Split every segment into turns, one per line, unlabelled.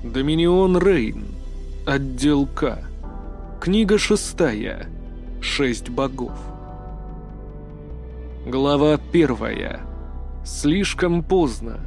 Доминион Рейн. Отдел К. Книга 6. 6 богов. Глава 1. Слишком поздно.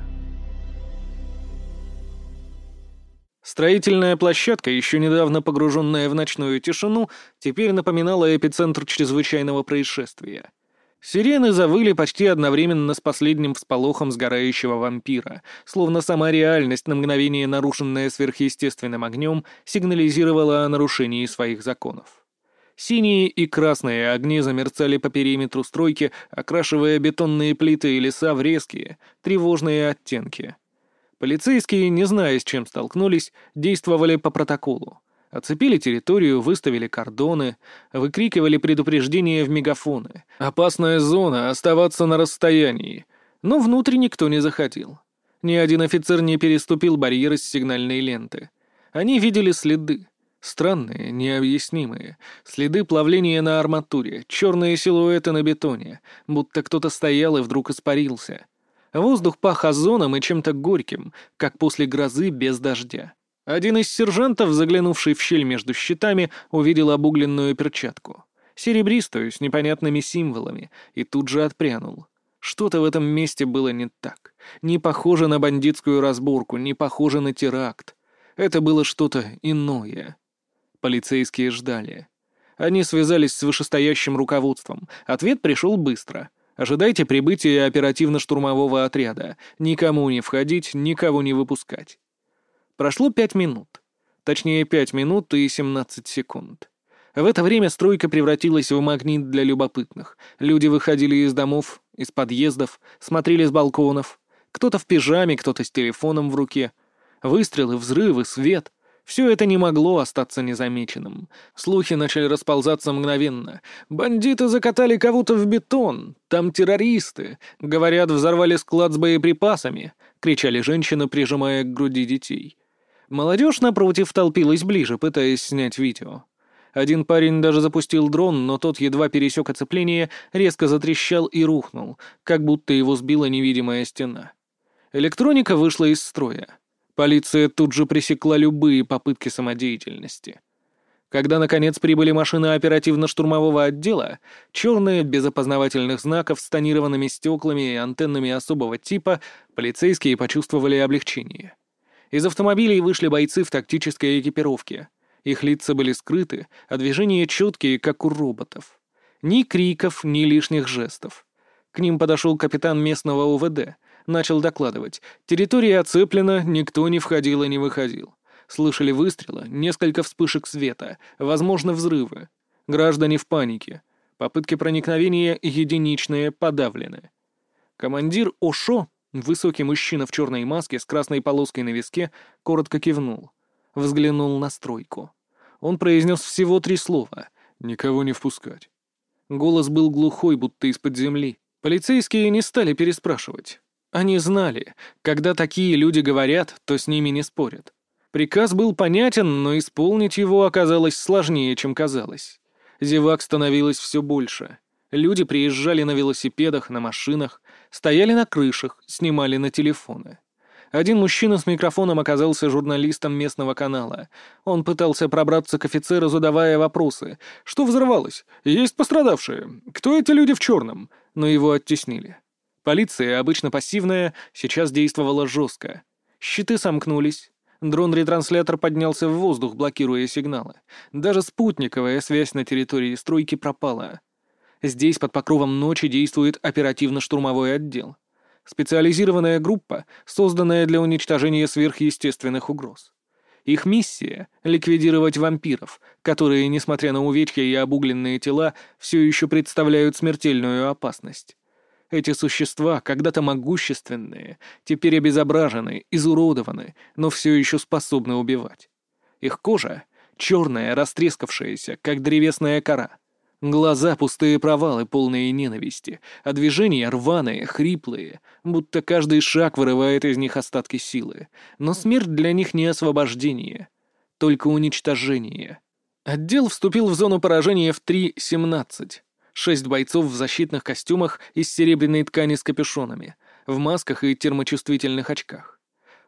Строительная площадка, еще недавно погруженная в ночную тишину, теперь напоминала эпицентр чрезвычайного происшествия. Сирены завыли почти одновременно с последним всполохом сгорающего вампира, словно сама реальность, на мгновение нарушенная сверхъестественным огнем, сигнализировала о нарушении своих законов. Синие и красные огни замерцали по периметру стройки, окрашивая бетонные плиты и леса в резкие, тревожные оттенки. Полицейские, не зная, с чем столкнулись, действовали по протоколу. Оцепили территорию, выставили кордоны, выкрикивали предупреждения в мегафоны. «Опасная зона, оставаться на расстоянии». Но внутрь никто не заходил. Ни один офицер не переступил барьер из сигнальной ленты. Они видели следы. Странные, необъяснимые. Следы плавления на арматуре, черные силуэты на бетоне, будто кто-то стоял и вдруг испарился. Воздух пах озоном и чем-то горьким, как после грозы без дождя. Один из сержантов, заглянувший в щель между щитами, увидел обугленную перчатку. Серебристую, с непонятными символами, и тут же отпрянул. Что-то в этом месте было не так. Не похоже на бандитскую разборку, не похоже на теракт. Это было что-то иное. Полицейские ждали. Они связались с вышестоящим руководством. Ответ пришел быстро. Ожидайте прибытия оперативно-штурмового отряда. Никому не входить, никого не выпускать. Прошло 5 минут. Точнее, 5 минут и 17 секунд. В это время стройка превратилась в магнит для любопытных. Люди выходили из домов, из подъездов, смотрели с балконов. Кто-то в пижаме, кто-то с телефоном в руке. Выстрелы, взрывы, свет. Все это не могло остаться незамеченным. Слухи начали расползаться мгновенно. «Бандиты закатали кого-то в бетон! Там террористы! Говорят, взорвали склад с боеприпасами!» — кричали женщины, прижимая к груди детей. Молодежь, напротив, толпилась ближе, пытаясь снять видео. Один парень даже запустил дрон, но тот едва пересек оцепление, резко затрещал и рухнул, как будто его сбила невидимая стена. Электроника вышла из строя. Полиция тут же пресекла любые попытки самодеятельности. Когда, наконец, прибыли машины оперативно-штурмового отдела, черные, без опознавательных знаков, с тонированными стеклами и антеннами особого типа, полицейские почувствовали облегчение. Из автомобилей вышли бойцы в тактической экипировке. Их лица были скрыты, а движения четкие, как у роботов. Ни криков, ни лишних жестов. К ним подошел капитан местного УВД. Начал докладывать. Территория оцеплена, никто не входил и не выходил. Слышали выстрелы, несколько вспышек света, возможно, взрывы. Граждане в панике. Попытки проникновения единичные, подавлены. Командир ОШО, высокий мужчина в черной маске с красной полоской на виске, коротко кивнул. Взглянул на стройку. Он произнес всего 3 слова. «Никого не впускать». Голос был глухой, будто из-под земли. Полицейские не стали переспрашивать. Они знали, когда такие люди говорят, то с ними не спорят. Приказ был понятен, но исполнить его оказалось сложнее, чем казалось. Зевак становилось все больше. Люди приезжали на велосипедах, на машинах, стояли на крышах, снимали на телефоны. Один мужчина с микрофоном оказался журналистом местного канала. Он пытался пробраться к офицеру, задавая вопросы. Что взорвалось? Есть пострадавшие? Кто эти люди в черном? Но его оттеснили. Полиция, обычно пассивная, сейчас действовала жестко. Щиты сомкнулись. Дрон-ретранслятор поднялся в воздух, блокируя сигналы. Даже спутниковая связь на территории стройки пропала. Здесь под покровом ночи действует оперативно-штурмовой отдел. Специализированная группа, созданная для уничтожения сверхъестественных угроз. Их миссия — ликвидировать вампиров, которые, несмотря на увечья и обугленные тела, все еще представляют смертельную опасность. Эти существа, когда-то могущественные, теперь обезображены, изуродованы, но все еще способны убивать. Их кожа — черная, растрескавшаяся, как древесная кора. Глаза — пустые провалы, полные ненависти, а движения рваные, хриплые, будто каждый шаг вырывает из них остатки силы. Но смерть для них не освобождение, только уничтожение. Отдел вступил в зону поражения в 3:17. 6 бойцов в защитных костюмах из серебряной ткани с капюшонами, в масках и термочувствительных очках.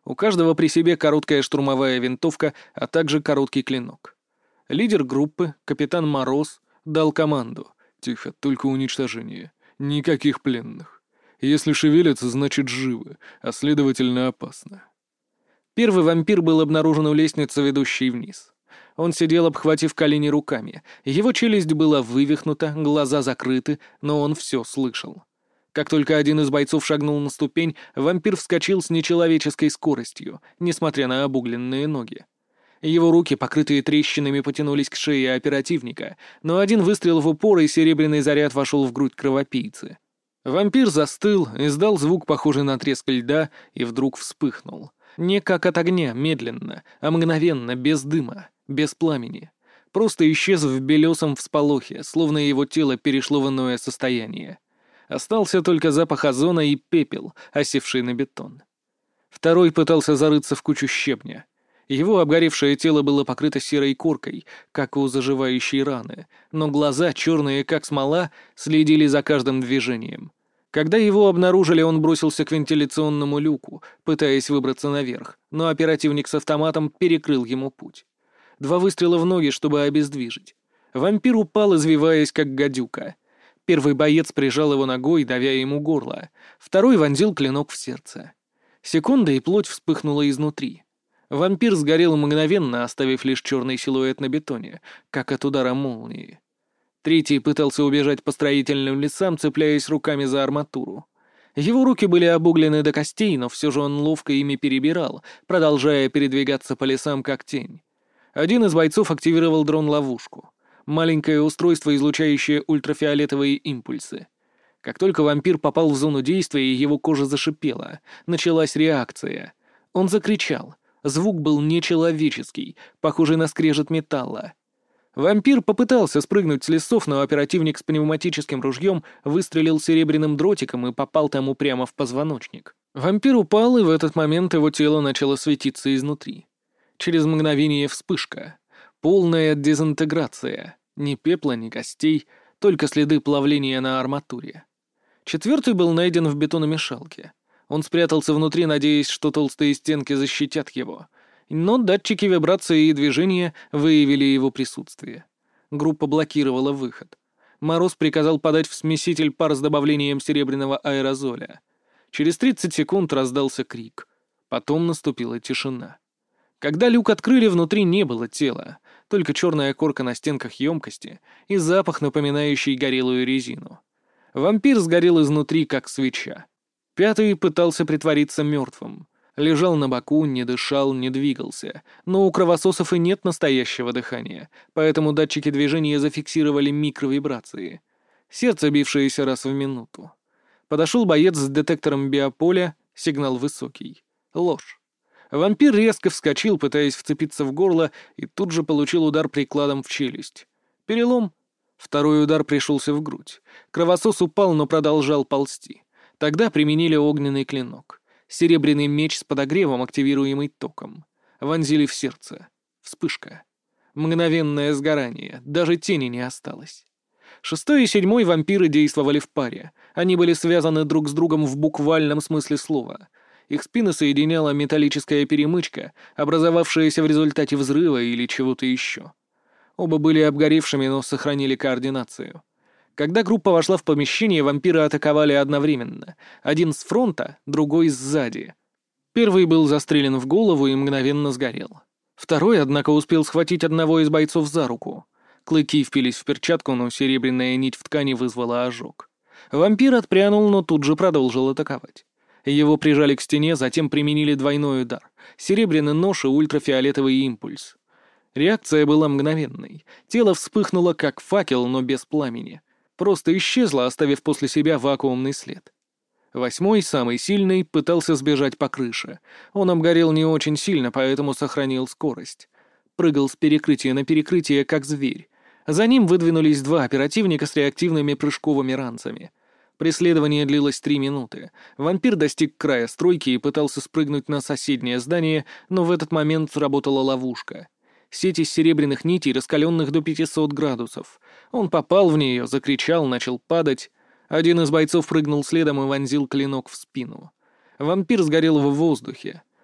У каждого при себе короткая штурмовая винтовка, а также короткий клинок. Лидер группы, капитан Мороз, дал команду. «Тихо, только уничтожение. Никаких пленных. Если шевелятся, значит живы, а следовательно опасно». Первый вампир был обнаружен у лестницы, ведущей вниз. Он сидел, обхватив колени руками. Его челюсть была вывихнута, глаза закрыты, но он все слышал. Как только один из бойцов шагнул на ступень, вампир вскочил с нечеловеческой скоростью, несмотря на обугленные ноги. Его руки, покрытые трещинами, потянулись к шее оперативника, но один выстрел в упор, и серебряный заряд вошел в грудь кровопийцы. Вампир застыл, издал звук, похожий на треск льда, и вдруг вспыхнул. Не как от огня, медленно, а мгновенно, без дыма, без пламени. Просто исчез в белесом всполохе, словно его тело перешло в иное состояние. Остался только запах озона и пепел, осевший на бетон. Второй пытался зарыться в кучу щебня. Его обгоревшее тело было покрыто серой коркой, как у заживающей раны, но глаза, черные как смола, следили за каждым движением. Когда его обнаружили, он бросился к вентиляционному люку, пытаясь выбраться наверх, но оперативник с автоматом перекрыл ему путь. 2 выстрела в ноги, чтобы обездвижить. Вампир упал, извиваясь, как гадюка. Первый боец прижал его ногой, давя ему горло. Второй вонзил клинок в сердце. Секунда, и плоть вспыхнула изнутри. Вампир сгорел мгновенно, оставив лишь черный силуэт на бетоне, как от удара молнии. Третий пытался убежать по строительным лесам, цепляясь руками за арматуру. Его руки были обуглены до костей, но все же он ловко ими перебирал, продолжая передвигаться по лесам, как тень. Один из бойцов активировал дрон-ловушку. Маленькое устройство, излучающее ультрафиолетовые импульсы. Как только вампир попал в зону действия, его кожа зашипела. Началась реакция. Он закричал. Звук был нечеловеческий, похожий на скрежет металла. Вампир попытался спрыгнуть с лесов, но оперативник с пневматическим ружьем выстрелил серебряным дротиком и попал тому прямо в позвоночник. Вампир упал, и в этот момент его тело начало светиться изнутри. Через мгновение вспышка. Полная дезинтеграция. Ни пепла, ни костей, только следы плавления на арматуре. Четвертый был найден в бетономешалке. Он спрятался внутри, надеясь, что толстые стенки защитят его. Но датчики вибрации и движения выявили его присутствие. Группа блокировала выход. Мороз приказал подать в смеситель пар с добавлением серебряного аэрозоля. Через 30 секунд раздался крик. Потом наступила тишина. Когда люк открыли, внутри не было тела, только черная корка на стенках емкости и запах, напоминающий горелую резину. Вампир сгорел изнутри, как свеча. Пятый пытался притвориться мертвым. Лежал на боку, не дышал, не двигался. Но у кровососов и нет настоящего дыхания, поэтому датчики движения зафиксировали микровибрации. Сердце, бившееся раз в минуту. Подошел боец с детектором биополя, сигнал высокий. Ложь. Вампир резко вскочил, пытаясь вцепиться в горло, и тут же получил удар прикладом в челюсть. Перелом. Второй удар пришелся в грудь. Кровосос упал, но продолжал ползти. Тогда применили огненный клинок. Серебряный меч с подогревом, активируемый током. Вонзили в сердце. Вспышка. Мгновенное сгорание. Даже тени не осталось. 6-й и 7-й вампиры действовали в паре. Они были связаны друг с другом в буквальном смысле слова. Их спины соединяла металлическая перемычка, образовавшаяся в результате взрыва или чего-то еще. Оба были обгоревшими, но сохранили координацию. Когда группа вошла в помещение, вампиры атаковали одновременно. Один с фронта, другой сзади. Первый был застрелен в голову и мгновенно сгорел. Второй, однако, успел схватить одного из бойцов за руку. Клыки впились в перчатку, но серебряная нить в ткани вызвала ожог. Вампир отпрянул, но тут же продолжил атаковать. Его прижали к стене, затем применили двойной удар. Серебряный нож и ультрафиолетовый импульс. Реакция была мгновенной. Тело вспыхнуло, как факел, но без пламени. Просто исчезло, оставив после себя вакуумный след. 8-й, самый сильный, пытался сбежать по крыше. Он обгорел не очень сильно, поэтому сохранил скорость. Прыгал с перекрытия на перекрытие, как зверь. За ним выдвинулись 2 оперативника с реактивными прыжковыми ранцами. Преследование длилось 3 минуты. Вампир достиг края стройки и пытался спрыгнуть на соседнее здание, но в этот момент сработала ловушка. Сеть из серебряных нитей, раскаленных до 500 градусов. Он попал в нее, закричал, начал падать. Один из бойцов прыгнул следом и вонзил клинок в спину. Вампир сгорел в воздухе.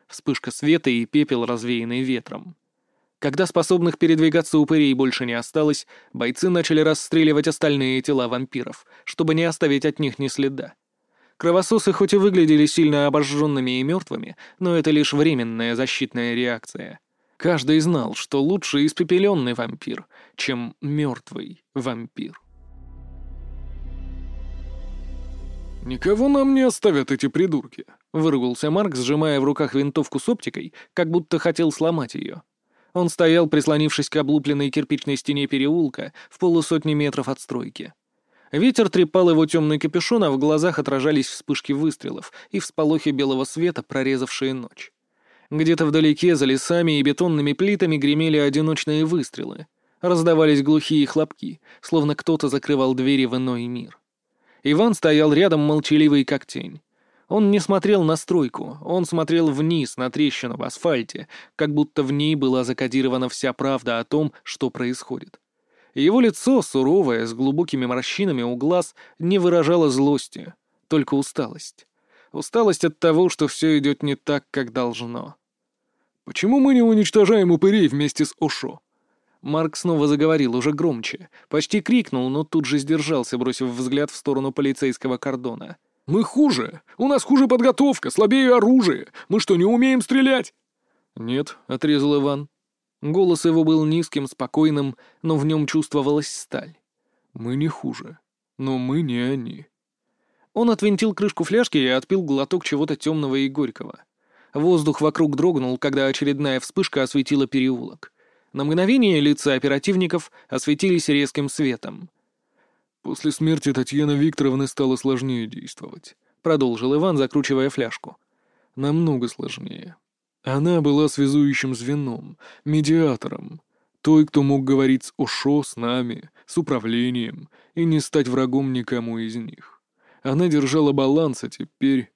Вспышка света и пепел, развеянный ветром. Когда способных передвигаться упырей больше не осталось, бойцы начали расстреливать остальные тела вампиров, чтобы не оставить от них ни следа. Кровососы хоть и выглядели сильно обожженными и мертвыми, но это лишь временная защитная реакция. Каждый знал, что лучше испепеленный вампир, чем мертвый вампир.
«Никого нам не оставят эти придурки», — выругался Марк, сжимая в руках винтовку с оптикой, как будто хотел сломать ее. Он стоял, прислонившись к облупленной кирпичной стене переулка в полусотни метров от стройки. Ветер трепал его темный капюшон, а в глазах отражались вспышки выстрелов и всполохи белого света, прорезавшие ночь. Где-то вдалеке, за лесами и бетонными плитами, гремели одиночные выстрелы. Раздавались глухие хлопки, словно кто-то закрывал двери в иной мир. Иван стоял рядом, молчаливый как тень. Он не смотрел на стройку, он смотрел вниз, на трещину в асфальте, как будто в ней была закодирована вся правда о том, что происходит. Его лицо, суровое, с глубокими морщинами у глаз, не выражало злости, только усталость. Усталость от того, что все идет не так, как должно. «Почему мы не уничтожаем упырей вместе с Ошо?»
Марк снова заговорил, уже громче. Почти крикнул, но тут же сдержался, бросив взгляд в сторону полицейского кордона.
«Мы хуже! У нас хуже подготовка, слабее оружие! Мы что, не умеем стрелять?»
«Нет», — отрезал Иван. Голос его был низким, спокойным, но в нем чувствовалась сталь.
«Мы не хуже, но мы не они».
Он отвинтил крышку фляжки и отпил глоток чего-то темного и горького. Воздух вокруг дрогнул, когда очередная вспышка осветила переулок. На мгновение лица оперативников осветились резким светом.
«После смерти Татьяны Викторовны стало сложнее действовать», — продолжил Иван, закручивая фляжку. «Намного сложнее. Она была связующим звеном, медиатором, той, кто мог говорить с Ошо, с нами, с управлением, и не стать врагом никому из них. Она держала баланс, а теперь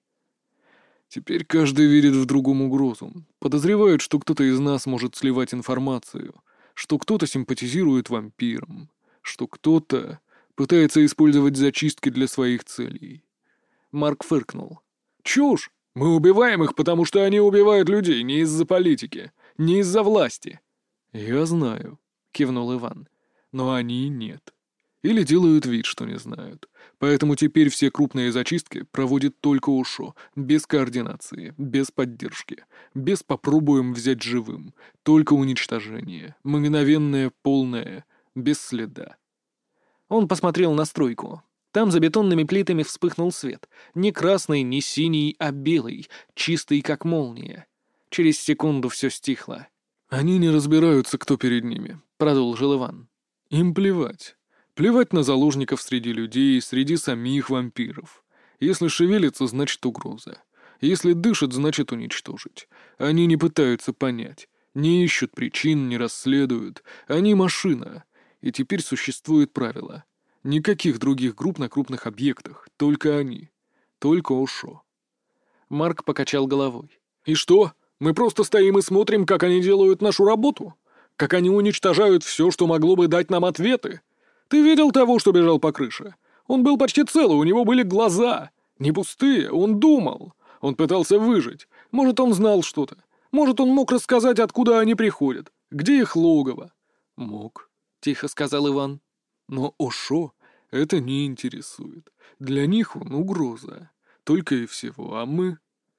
каждый видит в другом угрозу, подозревает, что кто-то из нас может сливать информацию, что кто-то симпатизирует вампирам, что кто-то пытается использовать зачистки для своих целей».
Марк фыркнул.
«Чушь! Мы убиваем их, потому что они убивают людей не из-за политики, не из-за власти». «Я знаю», — кивнул Иван, — «но они нет. Или делают вид, что не знают. Поэтому теперь все крупные зачистки проводит только УШО, без координации, без поддержки, без попробуем взять живым, только уничтожение, мгновенное, полное, без следа».
Он посмотрел на стройку. Там за бетонными плитами вспыхнул свет. Не красный, не синий, а белый, чистый, как молния. Через секунду все стихло.
«Они не разбираются, кто перед ними», — продолжил Иван. «Им плевать. Плевать на заложников среди людей, среди самих вампиров. Если шевелится, значит угроза. Если дышит, значит уничтожить. Они не пытаются понять, не ищут причин, не расследуют. Они машина. И теперь существует правило. Никаких других групп на крупных объектах, только они. Только Ошо».
Марк покачал головой.
«И что? Мы просто стоим и смотрим, как они делают нашу работу? Как они уничтожают все, что могло бы дать нам ответы? Ты видел того, что бежал по крыше? Он был почти целый, у него были глаза. Не пустые, он думал. Он пытался выжить. Может, он знал что-то. Может, он мог рассказать, откуда они приходят. Где их логово?»
«Мог», — тихо сказал Иван.
«Но Ошо это не интересует. Для них он угроза. Только и всего, а мы...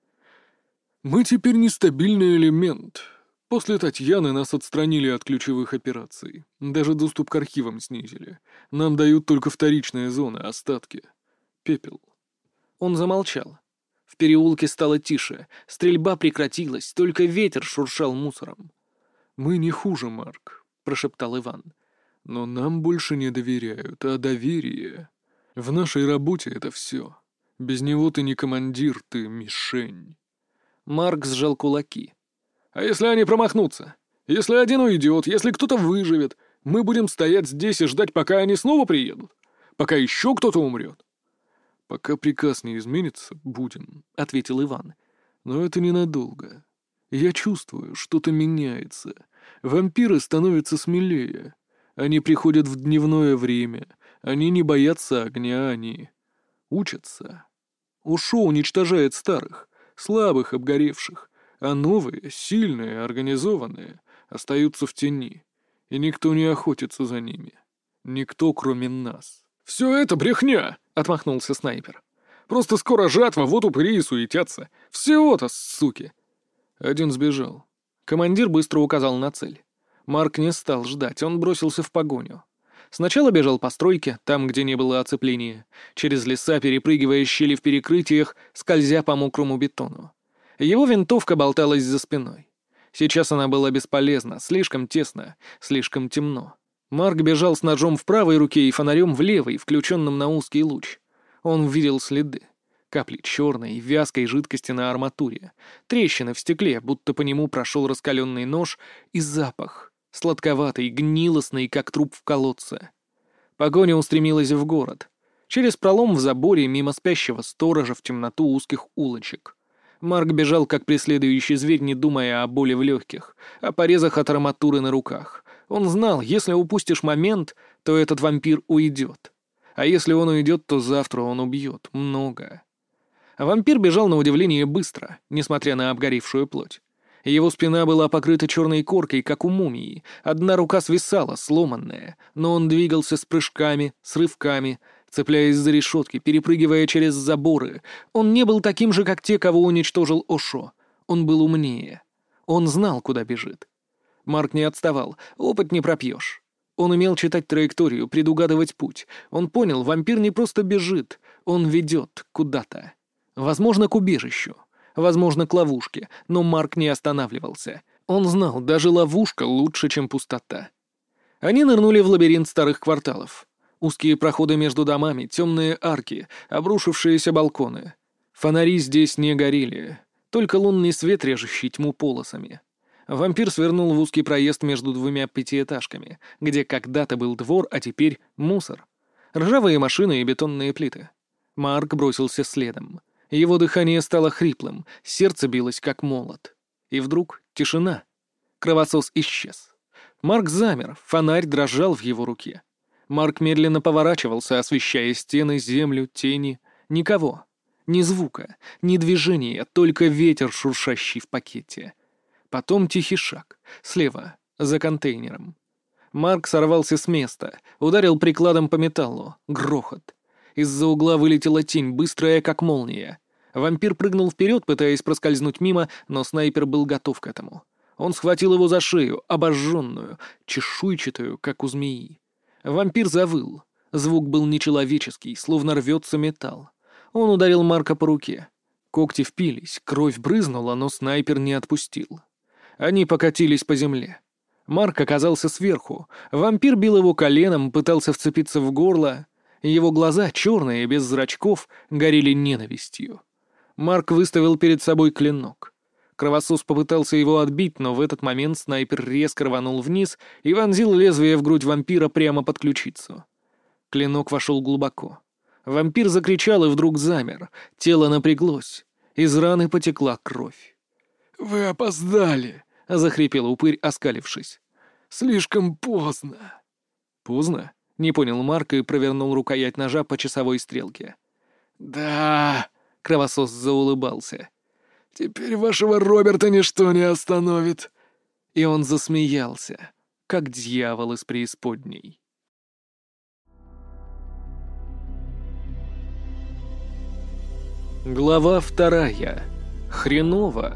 Мы теперь нестабильный элемент. После Татьяны нас отстранили от ключевых операций. Даже доступ к архивам снизили. Нам дают только вторичные зоны, остатки. Пепел».
Он замолчал. В переулке стало тише, стрельба прекратилась, только ветер шуршал мусором.
«Мы не хуже, Марк», — прошептал Иван. «Но нам больше не доверяют, а доверие. В нашей работе это все. Без него ты не командир, ты мишень».
Марк сжал кулаки.
«А если они промахнутся? Если один уйдет, если кто-то выживет, мы будем стоять здесь и ждать, пока они снова приедут? Пока еще кто-то умрет?» «Пока приказ не изменится, будем», — ответил Иван. «Но это ненадолго. Я чувствую, что-то меняется. Вампиры становятся смелее. Они приходят в дневное время. Они не боятся огня, они учатся. Ушо уничтожает старых, слабых, обгоревших. а новые, сильные, организованные, остаются в тени, и никто не охотится за ними. Никто, кроме нас. «Все это брехня!» — отмахнулся снайпер. «Просто скоро жатва, вот упыри и суетятся. Всего-то, суки!» Один сбежал. Командир быстро указал на цель. Марк не стал ждать, он бросился в погоню. Сначала бежал по стройке, там, где не было оцепления, через леса, перепрыгивая щели в перекрытиях, скользя по мокрому бетону. Его винтовка болталась за спиной. Сейчас она была бесполезна, слишком тесно, слишком темно. Марк бежал с ножом в правой руке и фонарем в левой, включенным на узкий луч. Он видел следы. Капли черной, вязкой жидкости на арматуре, трещины в стекле, будто по нему прошел раскаленный нож, и запах, сладковатый, гнилостный, как труп в колодце. Погоня устремилась в город. Через пролом в заборе, мимо спящего сторожа в темноту узких улочек. Марк бежал, как преследующий зверь, не думая о боли в легких, о порезах от арматуры на руках. Он знал, если упустишь момент, то этот вампир уйдет. А если он уйдет, то завтра он убьет. Много. А вампир бежал на удивление быстро, несмотря на обгоревшую плоть. Его спина была покрыта черной коркой, как у мумии. Одна рука свисала, сломанная, но он двигался с прыжками, с рывками, цепляясь за решетки, перепрыгивая через заборы. Он не был таким же, как те, кого уничтожил Ошо. Он был умнее. Он знал, куда бежит. Марк не отставал, опыт не пропьешь. Он умел читать траекторию, предугадывать путь. Он понял, вампир не просто бежит, он ведет куда-то. Возможно, к убежищу, возможно, к ловушке, но Марк не останавливался. Он знал, даже ловушка лучше, чем пустота. Они нырнули в лабиринт старых кварталов. Узкие проходы между домами, темные арки, обрушившиеся балконы. Фонари здесь не горели, только лунный свет, режущий тьму полосами. Вампир свернул в узкий проезд между двумя пятиэтажками, где когда-то был двор, а теперь мусор. Ржавые машины и бетонные плиты. Марк бросился следом. Его дыхание стало хриплым, сердце билось как молот. И вдруг тишина. Кровосос исчез. Марк замер, фонарь дрожал в его руке. Марк медленно поворачивался, освещая стены, землю, тени. Никого. Ни звука, ни движения, только ветер, шуршащий в пакете. Потом тихий шаг. Слева, за контейнером. Марк сорвался с места, ударил прикладом по металлу. Грохот. Из-за угла вылетела тень, быстрая, как молния. Вампир прыгнул вперед, пытаясь проскользнуть мимо, но снайпер был готов к этому. Он схватил его за шею, обожженную, чешуйчатую, как у змеи. Вампир завыл. Звук был нечеловеческий, словно рвется металл. Он ударил Марка по руке. Когти впились, кровь брызнула, но снайпер не отпустил. Они покатились по земле. Марк оказался сверху. Вампир бил его коленом, пытался вцепиться в горло. Его глаза, черные, без зрачков, горели ненавистью. Марк выставил перед собой клинок. Кровосос попытался его отбить, но в этот момент снайпер резко рванул вниз и вонзил лезвие в грудь вампира прямо под ключицу. Клинок вошел глубоко. Вампир закричал и вдруг замер. Тело напряглось. Из раны потекла кровь. «Вы опоздали!» — захрипел упырь, оскалившись. «Слишком поздно!» «Поздно?» — не понял Марк и провернул рукоять ножа по часовой стрелке. «Да!» — кровосос заулыбался. «Теперь вашего Роберта ничто не остановит!» И он засмеялся, как дьявол из преисподней. Глава 2. Хреново.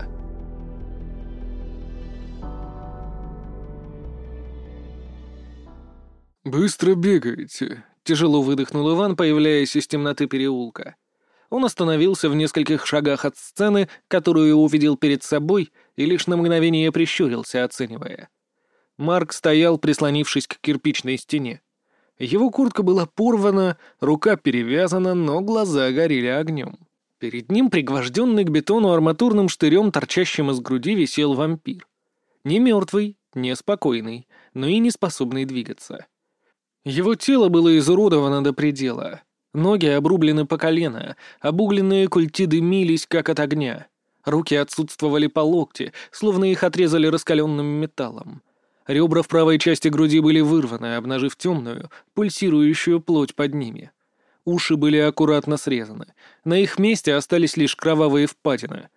«Быстро бегаете», — тяжело выдохнул Иван, появляясь из темноты переулка. Он остановился в нескольких шагах от сцены, которую увидел перед собой, и лишь на мгновение прищурился, оценивая. Марк стоял, прислонившись к кирпичной стене. Его куртка была порвана, рука перевязана, но глаза горели огнем. Перед ним, пригвожденный к бетону арматурным штырем, торчащим из груди, висел вампир. Не мертвый, не спокойный, но и не способный двигаться. Его тело было изуродовано до предела. Ноги обрублены по колено, обугленные культи дымились, как от огня. Руки отсутствовали по локти, словно их отрезали раскаленным металлом. Ребра в правой части груди были вырваны, обнажив темную, пульсирующую плоть под ними. Уши были аккуратно срезаны. На их месте остались лишь кровавые впадины.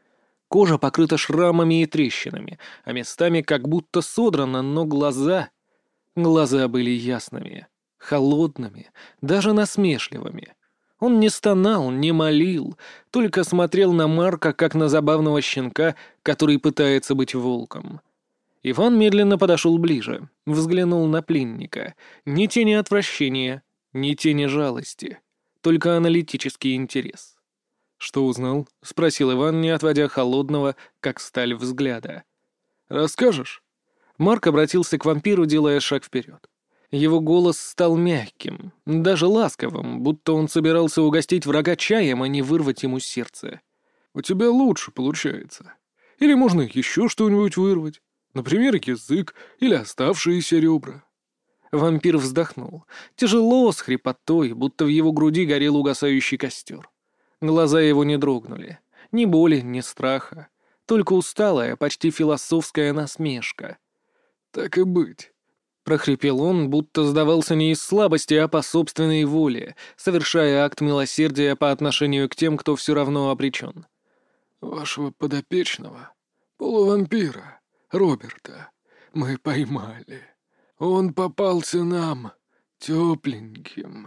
Кожа покрыта шрамами и трещинами, а местами как будто содрана, но глаза... Глаза были ясными, холодными, даже насмешливыми. Он не стонал, не молил, только смотрел на Марка, как на забавного щенка, который пытается быть волком. Иван медленно подошел ближе, взглянул на пленника. Ни тени отвращения, ни тени жалости, только аналитический интерес. «Что узнал?» — спросил Иван, не отводя холодного, как сталь, взгляда. «Расскажешь?» Марк обратился к вампиру, делая шаг вперед. Его голос стал мягким, даже ласковым, будто он собирался угостить врага чаем, а не вырвать ему сердце. «У тебя лучше получается. Или можно еще что-нибудь вырвать? Например, язык или оставшиеся ребра». Вампир вздохнул. Тяжело, с хрипотой, будто в его груди горел угасающий костер. Глаза его не дрогнули. Ни боли, ни страха. Только усталая, почти философская насмешка. «Так и быть», — прохрипел он, будто сдавался не из слабости, а по собственной воле, совершая акт милосердия по отношению к тем, кто все равно обречен. «Вашего подопечного, полувампира, Роберта, мы поймали. Он попался нам тепленьким».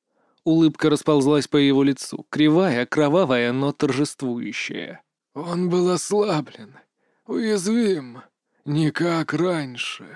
Улыбка расползлась по его лицу, кривая, кровавая, но торжествующая. «Он был ослаблен, уязвим, не как раньше».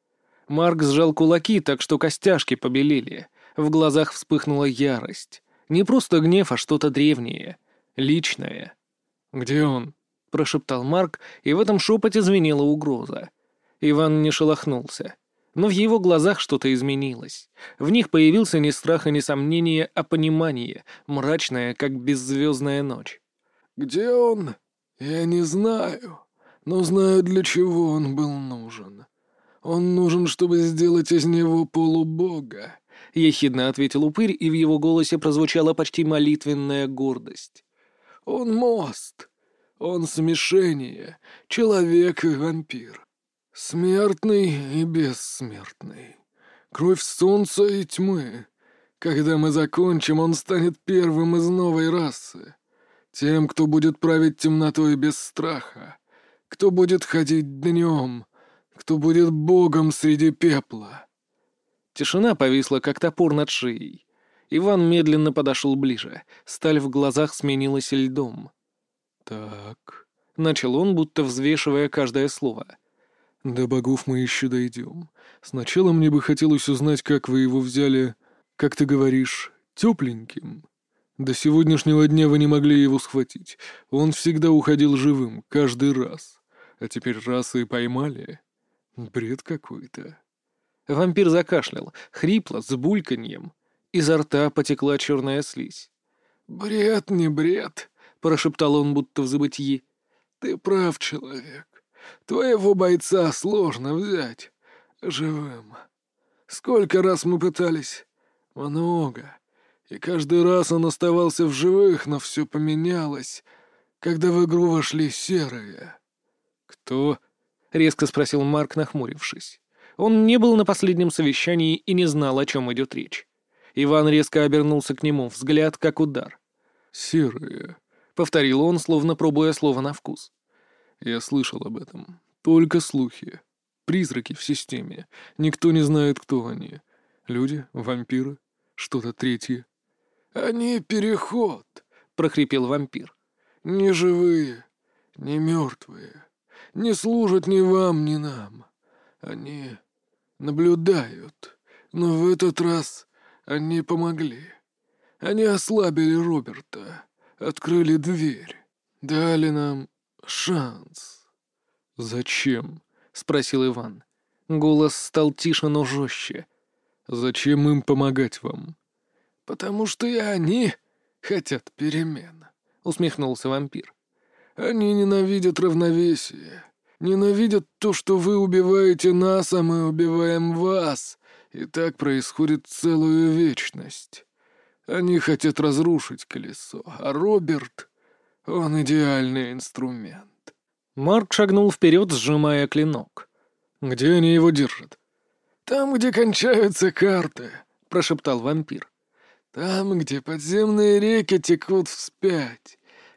Марк сжал кулаки, так что костяшки побелели. В глазах вспыхнула ярость. Не просто гнев, а что-то древнее, личное. «Где он?» — прошептал Марк, и в этом шепоте звенела угроза. Иван не шелохнулся. Но в его глазах что-то изменилось. В них появился не страх и не сомнение, а понимание, мрачное, как беззвездная ночь. «Где он? Я не знаю, но знаю, для чего он был нужен. Он нужен, чтобы сделать из него полубога», — ехидно ответил упырь, и в его голосе прозвучала почти молитвенная гордость. «Он мост, он смешение, человек и вампир. Смертный и бессмертный. Кровь солнца и тьмы. Когда мы закончим, он станет первым из новой расы. Тем, кто будет править темнотой без страха. Кто будет ходить днем. Кто будет богом среди пепла». Тишина повисла, как топор над шеей. Иван медленно подошел ближе. Сталь в глазах сменилась льдом. «Так...» — начал он, будто взвешивая каждое слово. «До богов мы еще дойдем. Сначала мне бы хотелось узнать, как вы его взяли, как ты говоришь, тепленьким. До сегодняшнего дня вы не могли его схватить. Он всегда уходил живым, каждый раз. А теперь раз и поймали. Бред какой-то». Вампир закашлял, хрипло, с бульканьем. Изо рта потекла черная слизь. «Бред, не бред», — прошептал он, будто в забытьи. «Ты прав, человек. Твоего бойца сложно взять живым. Сколько раз мы пытались? Много. И каждый раз он оставался в живых, но все поменялось, когда в игру вошли серые». «Кто?» — резко спросил Марк, нахмурившись. Он не был на последнем совещании и не знал, о чем идет речь. Иван резко обернулся к нему, взгляд как удар. «Серые», — повторил он, словно пробуя слово на вкус. «Я слышал об этом. Только слухи. Призраки в системе. Никто не знает, кто они. Люди, вампиры, что-то третье». «Они переход», — прохрипел вампир. «Не живые, не мертвые. Не служат ни вам, ни нам. Они наблюдают. Но в этот раз они помогли. Они ослабили Роберта, открыли дверь, дали нам шанс». «Зачем?» — спросил Иван. Голос стал тише, но жестче. «Зачем им помогать вам?» «Потому что и они хотят перемен», — усмехнулся вампир. «Они ненавидят равновесие, ненавидят то, что вы убиваете нас, а мы убиваем вас, и так происходит целую вечность. Они хотят разрушить колесо, а Роберт, он идеальный инструмент». Марк шагнул вперед, сжимая клинок. «Где они его держат?» «Там, где кончаются карты», — прошептал вампир. «Там, где подземные реки текут вспять,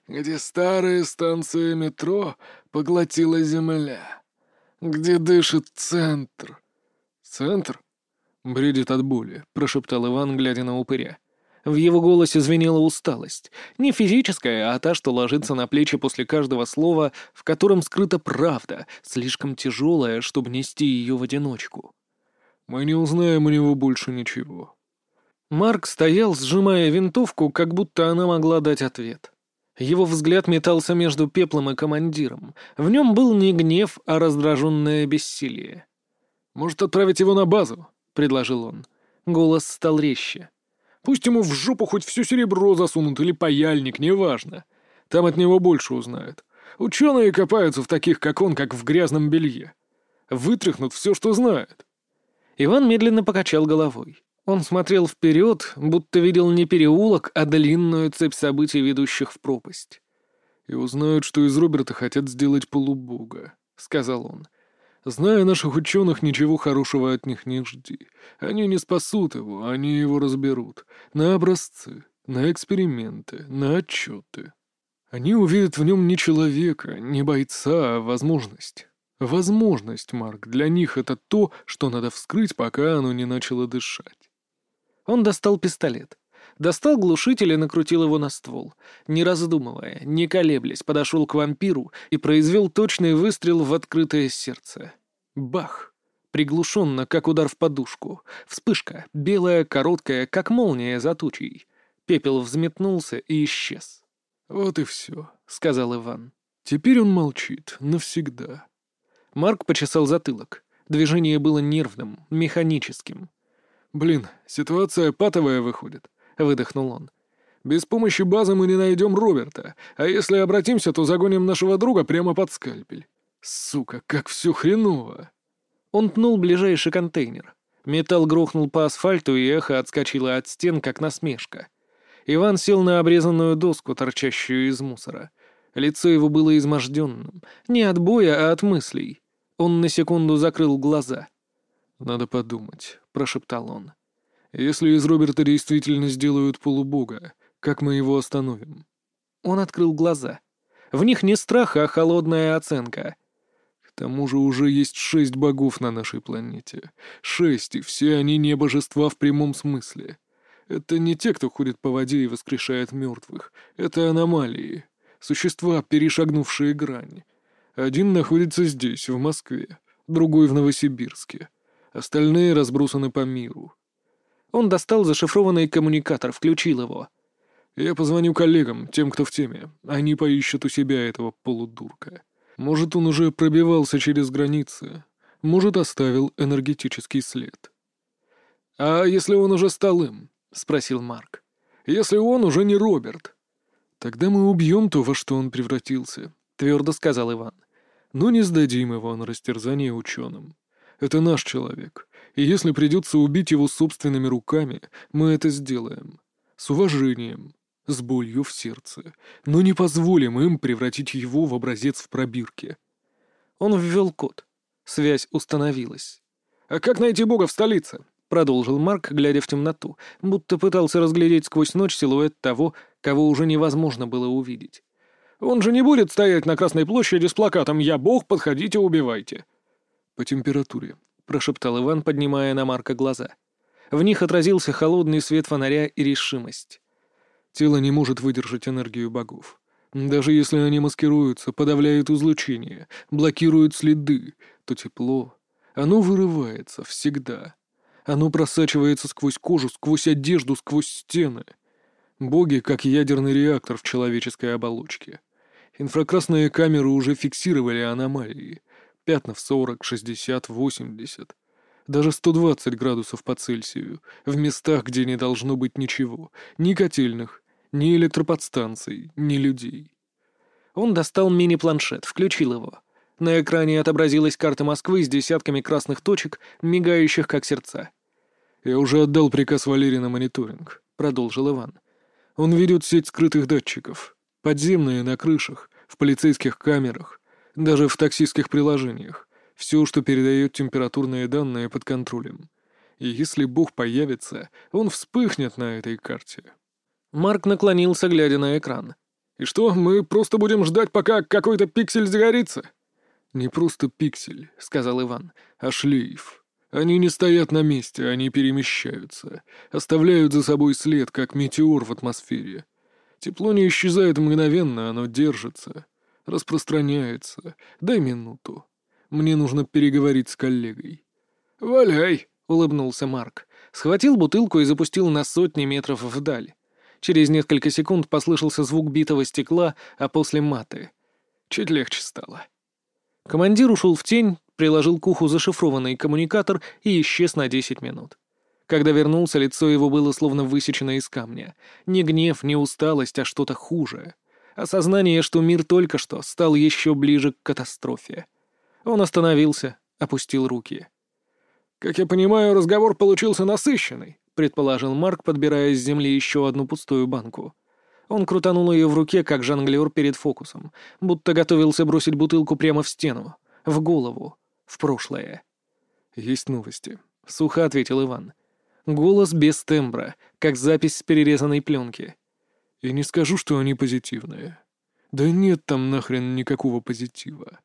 где старая станция метро поглотила земля, где дышит центр». «Центр?» «Бредит от боли», — прошептал Иван, глядя на упыря. В его голосе звенела усталость. Не физическая, а та, что ложится на плечи после каждого слова, в котором скрыта правда, слишком тяжелая, чтобы нести ее в одиночку. «Мы не узнаем у него больше ничего». Марк стоял, сжимая винтовку, как будто она могла дать ответ. Его взгляд метался между пеплом и командиром. В нем был не гнев, а раздраженное бессилие. «Может, отправить его на базу?» — предложил он. Голос стал резче. «Пусть ему в жопу хоть все серебро засунут или паяльник, неважно. Там от него больше узнают. Ученые копаются в таких, как он, как в грязном белье. Вытряхнут все, что знают». Иван медленно покачал головой. Он смотрел вперед, будто видел не переулок, а длинную цепь событий, ведущих в пропасть. «И узнают, что из Роберта хотят сделать полубога», — сказал он. «Зная наших ученых, ничего хорошего от них не жди. Они не спасут его, они его разберут. На образцы, на эксперименты, на отчеты. Они увидят в нем не человека, не бойца, а возможность. Возможность, Марк, для них это то, что надо вскрыть, пока оно не начало дышать». Он достал пистолет. Достал глушитель и накрутил его на ствол. Не раздумывая, не колеблясь, подошел к вампиру и произвел точный выстрел в открытое сердце. Бах! Приглушенно, как удар в подушку. Вспышка, белая, короткая, как молния за тучей. Пепел взметнулся и исчез. «Вот и все», — сказал Иван. «Теперь он молчит. Навсегда». Марк почесал затылок. Движение было нервным, механическим. «Блин, ситуация патовая выходит», — выдохнул он. «Без помощи базы мы не найдем Роберта, а если обратимся, то загоним нашего друга прямо под скальпель. Сука, как все хреново!» Он пнул ближайший контейнер. Металл грохнул по асфальту, и эхо отскочило от стен, как насмешка. Иван сел на обрезанную доску, торчащую из мусора. Лицо его было изможденным. Не от боя, а от мыслей. Он на секунду закрыл глаза. «Надо подумать», — прошептал он. «Если из Роберта действительно сделают полубога, как мы его остановим?» Он открыл глаза. В них не страх, а холодная оценка. «К тому же уже есть 6 богов на нашей планете. 6, и все они не божества в прямом смысле. Это не те, кто ходит по воде и воскрешает мертвых. Это аномалии. Существа, перешагнувшие грань. Один находится здесь, в Москве, другой в Новосибирске. Остальные разбросаны по миру». Он достал зашифрованный коммуникатор, включил его. «Я позвоню коллегам, тем, кто в теме. Они поищут у себя этого полудурка. Может, он уже пробивался через границы. Может, оставил энергетический след». «А если он уже стал им?» — спросил Марк. «Если он уже не Роберт?» «Тогда мы убьем то, во что он превратился», — твердо сказал Иван. «Но не сдадим его на растерзание ученым. Это наш человек, и если придется убить его собственными руками, мы это сделаем. С уважением, с болью в сердце, но не позволим им превратить его в образец в пробирке». Он ввел код. Связь установилась. «А как найти Бога в столице?» — продолжил Марк, глядя в темноту, будто пытался разглядеть сквозь ночь силуэт того, кого уже невозможно было увидеть. «Он же не будет стоять на Красной площади с плакатом «Я Бог, подходите, убивайте». «По температуре», — прошептал Иван, поднимая на Марка глаза. В них отразился холодный свет фонаря и решимость. «Тело не может выдержать энергию богов. Даже если они маскируются, подавляют излучение, блокируют следы, то тепло, оно вырывается всегда. Оно просачивается сквозь кожу, сквозь одежду, сквозь стены. Боги, как ядерный реактор в человеческой оболочке. Инфракрасные камеры уже фиксировали аномалии. Пятна в 40, 60, 80. Даже 120 градусов по Цельсию. В местах, где не должно быть ничего. Ни котельных, ни электроподстанций, ни людей. Он достал мини-планшет, включил его. На экране отобразилась карта Москвы с десятками красных точек, мигающих как сердца. «Я уже отдал приказ Валерии на мониторинг», — продолжил Иван. «Он ведет сеть скрытых датчиков. Подземные, на крышах, в полицейских камерах, даже в таксистских приложениях. Все, что передает температурные данные, под контролем. И если Бог появится, он вспыхнет на этой карте». Марк наклонился, глядя на экран. И что, мы просто будем ждать, пока какой-то пиксель загорится?» «Не просто пиксель», — сказал Иван, — «а шлейф. Они не стоят на месте, они перемещаются, оставляют за собой след, как метеор в атмосфере. Тепло не исчезает мгновенно, оно держится, распространяется. Дай минуту. Мне нужно переговорить с коллегой». «Валяй», — улыбнулся Марк. Схватил бутылку и запустил на сотни метров вдаль. Через несколько секунд послышался звук битого стекла, а после маты. Чуть легче стало. Командир ушел в тень, приложил к уху зашифрованный коммуникатор и исчез на 10 минут. Когда вернулся, лицо его было словно высечено из камня. Не гнев, не усталость, а что-то хуже. Осознание, что мир только что стал еще ближе к катастрофе. Он остановился, опустил руки. «Как я понимаю, разговор получился насыщенный», — предположил Марк, подбирая с земли еще одну пустую банку. Он крутанул ее в руке, как жонглер перед фокусом, будто готовился бросить бутылку прямо в стену, в голову, в прошлое. «Есть новости», — сухо ответил Иван. Голос без тембра, как запись с перерезанной пленки. «И не скажу, что они позитивные. Да нет там нахрен никакого позитива».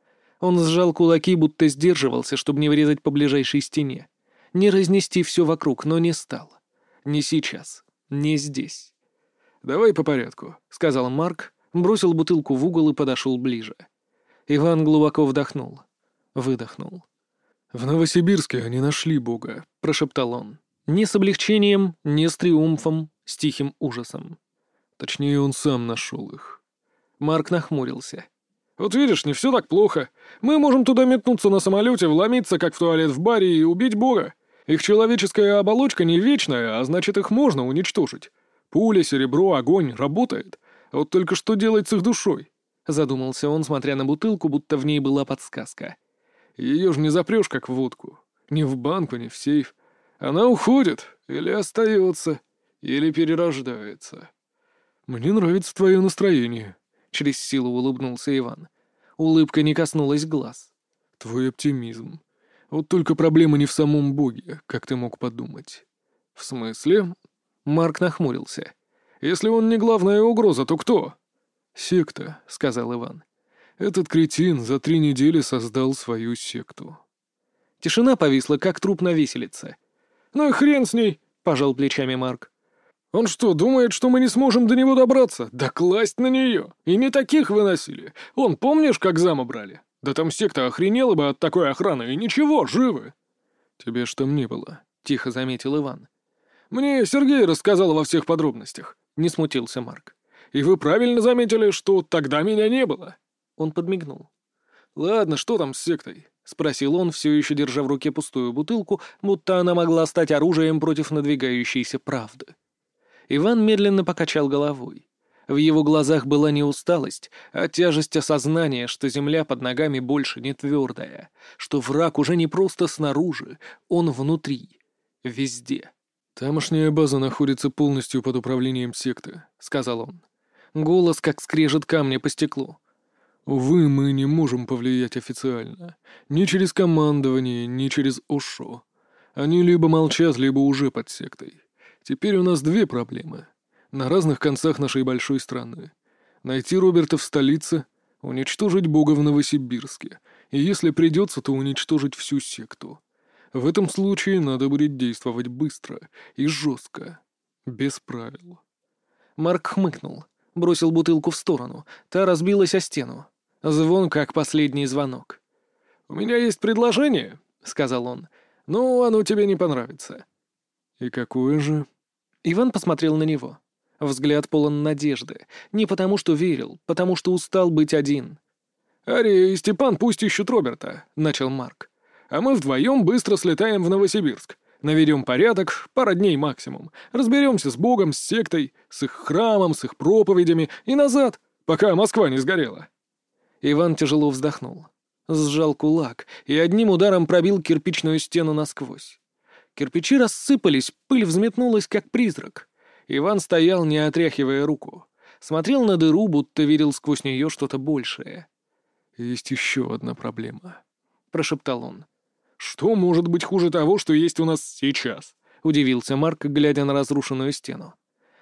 Он сжал кулаки, будто сдерживался, чтобы не врезать по ближайшей стене. Не разнести все вокруг, но не стал. Не сейчас, не здесь. «Давай по порядку», — сказал Марк, бросил бутылку в угол и подошел ближе. Иван глубоко вдохнул, выдохнул. «В Новосибирске они нашли Бога», — прошептал он. Не с облегчением, не с триумфом, с тихим ужасом. Точнее, он сам нашел их. Марк нахмурился. «Вот видишь, не все так плохо. Мы можем туда метнуться на самолете, вломиться, как в туалет в баре, и убить Бога. Их человеческая оболочка не вечная, а значит, их можно уничтожить. Пуля, серебро, огонь — работает. А вот только что делать с их душой?» Задумался он, смотря на бутылку, будто в ней была подсказка. «Ее ж не запрешь, как водку. Ни в банку, ни в сейф. Она уходит, или остается, или перерождается. Мне нравится твое настроение». Через силу улыбнулся Иван. Улыбка не коснулась глаз. «Твой оптимизм. Вот только проблема не в самом Боге, как ты мог подумать». «В смысле?» Марк нахмурился. «Если он не главная угроза, то кто?» «Секта», — сказал Иван. «Этот кретин за 3 недели создал свою секту». Тишина повисла, как труп на виселице. «Ну и хрен с ней», — пожал плечами Марк. «Он что, думает, что мы не сможем до него добраться? Да класть на нее! И не таких выносили. Он, помнишь, как зама брали? Да там секта охренела бы от такой охраны, и ничего, живы!» «Тебе ж там не было», — тихо заметил Иван. «Мне Сергей рассказал во всех подробностях», — не смутился Марк. «И вы правильно заметили, что тогда меня не было». Он подмигнул. «Ладно, что там с сектой?» — спросил он, все еще держа в руке пустую бутылку, будто она могла стать оружием против надвигающейся правды. Иван медленно покачал головой. В его глазах была не усталость, а тяжесть осознания, что земля под ногами больше не твердая, что враг уже не просто снаружи, он внутри, везде. «Тамошняя база находится полностью под управлением секты», — сказал он. Голос, как скрежет камня по стеклу. «Увы, мы не можем повлиять официально. Ни через командование, ни через ОШО. Они либо молчат, либо уже под сектой. Теперь у нас 2 проблемы. На разных концах нашей большой страны. Найти Роберта в столице, уничтожить Бога в Новосибирске. И если придется, то уничтожить всю секту. В этом случае надо будет действовать быстро и жестко. Без правил». Марк хмыкнул, бросил бутылку в сторону. Та разбилась о стену. Звон, как последний звонок. «У меня есть предложение», — сказал он. «Но оно тебе не понравится». «И какое же?» Иван посмотрел на него. Взгляд полон надежды. Не потому, что верил, потому что устал быть один. «Ария и Степан пусть ищут Роберта», — начал Марк. «А мы вдвоем быстро слетаем в Новосибирск. Наведем порядок, 2 дней максимум. Разберемся с Богом, с сектой, с их храмом, с их проповедями и назад, пока Москва не сгорела». Иван тяжело вздохнул. Сжал кулак и одним ударом пробил кирпичную стену насквозь. Кирпичи рассыпались, пыль взметнулась, как призрак. Иван стоял, не отряхивая руку. Смотрел на дыру, будто видел сквозь нее что-то большее. «Есть еще одна проблема», — прошептал он. «Что может быть хуже того, что есть у нас сейчас?» — удивился Марк, глядя на разрушенную стену.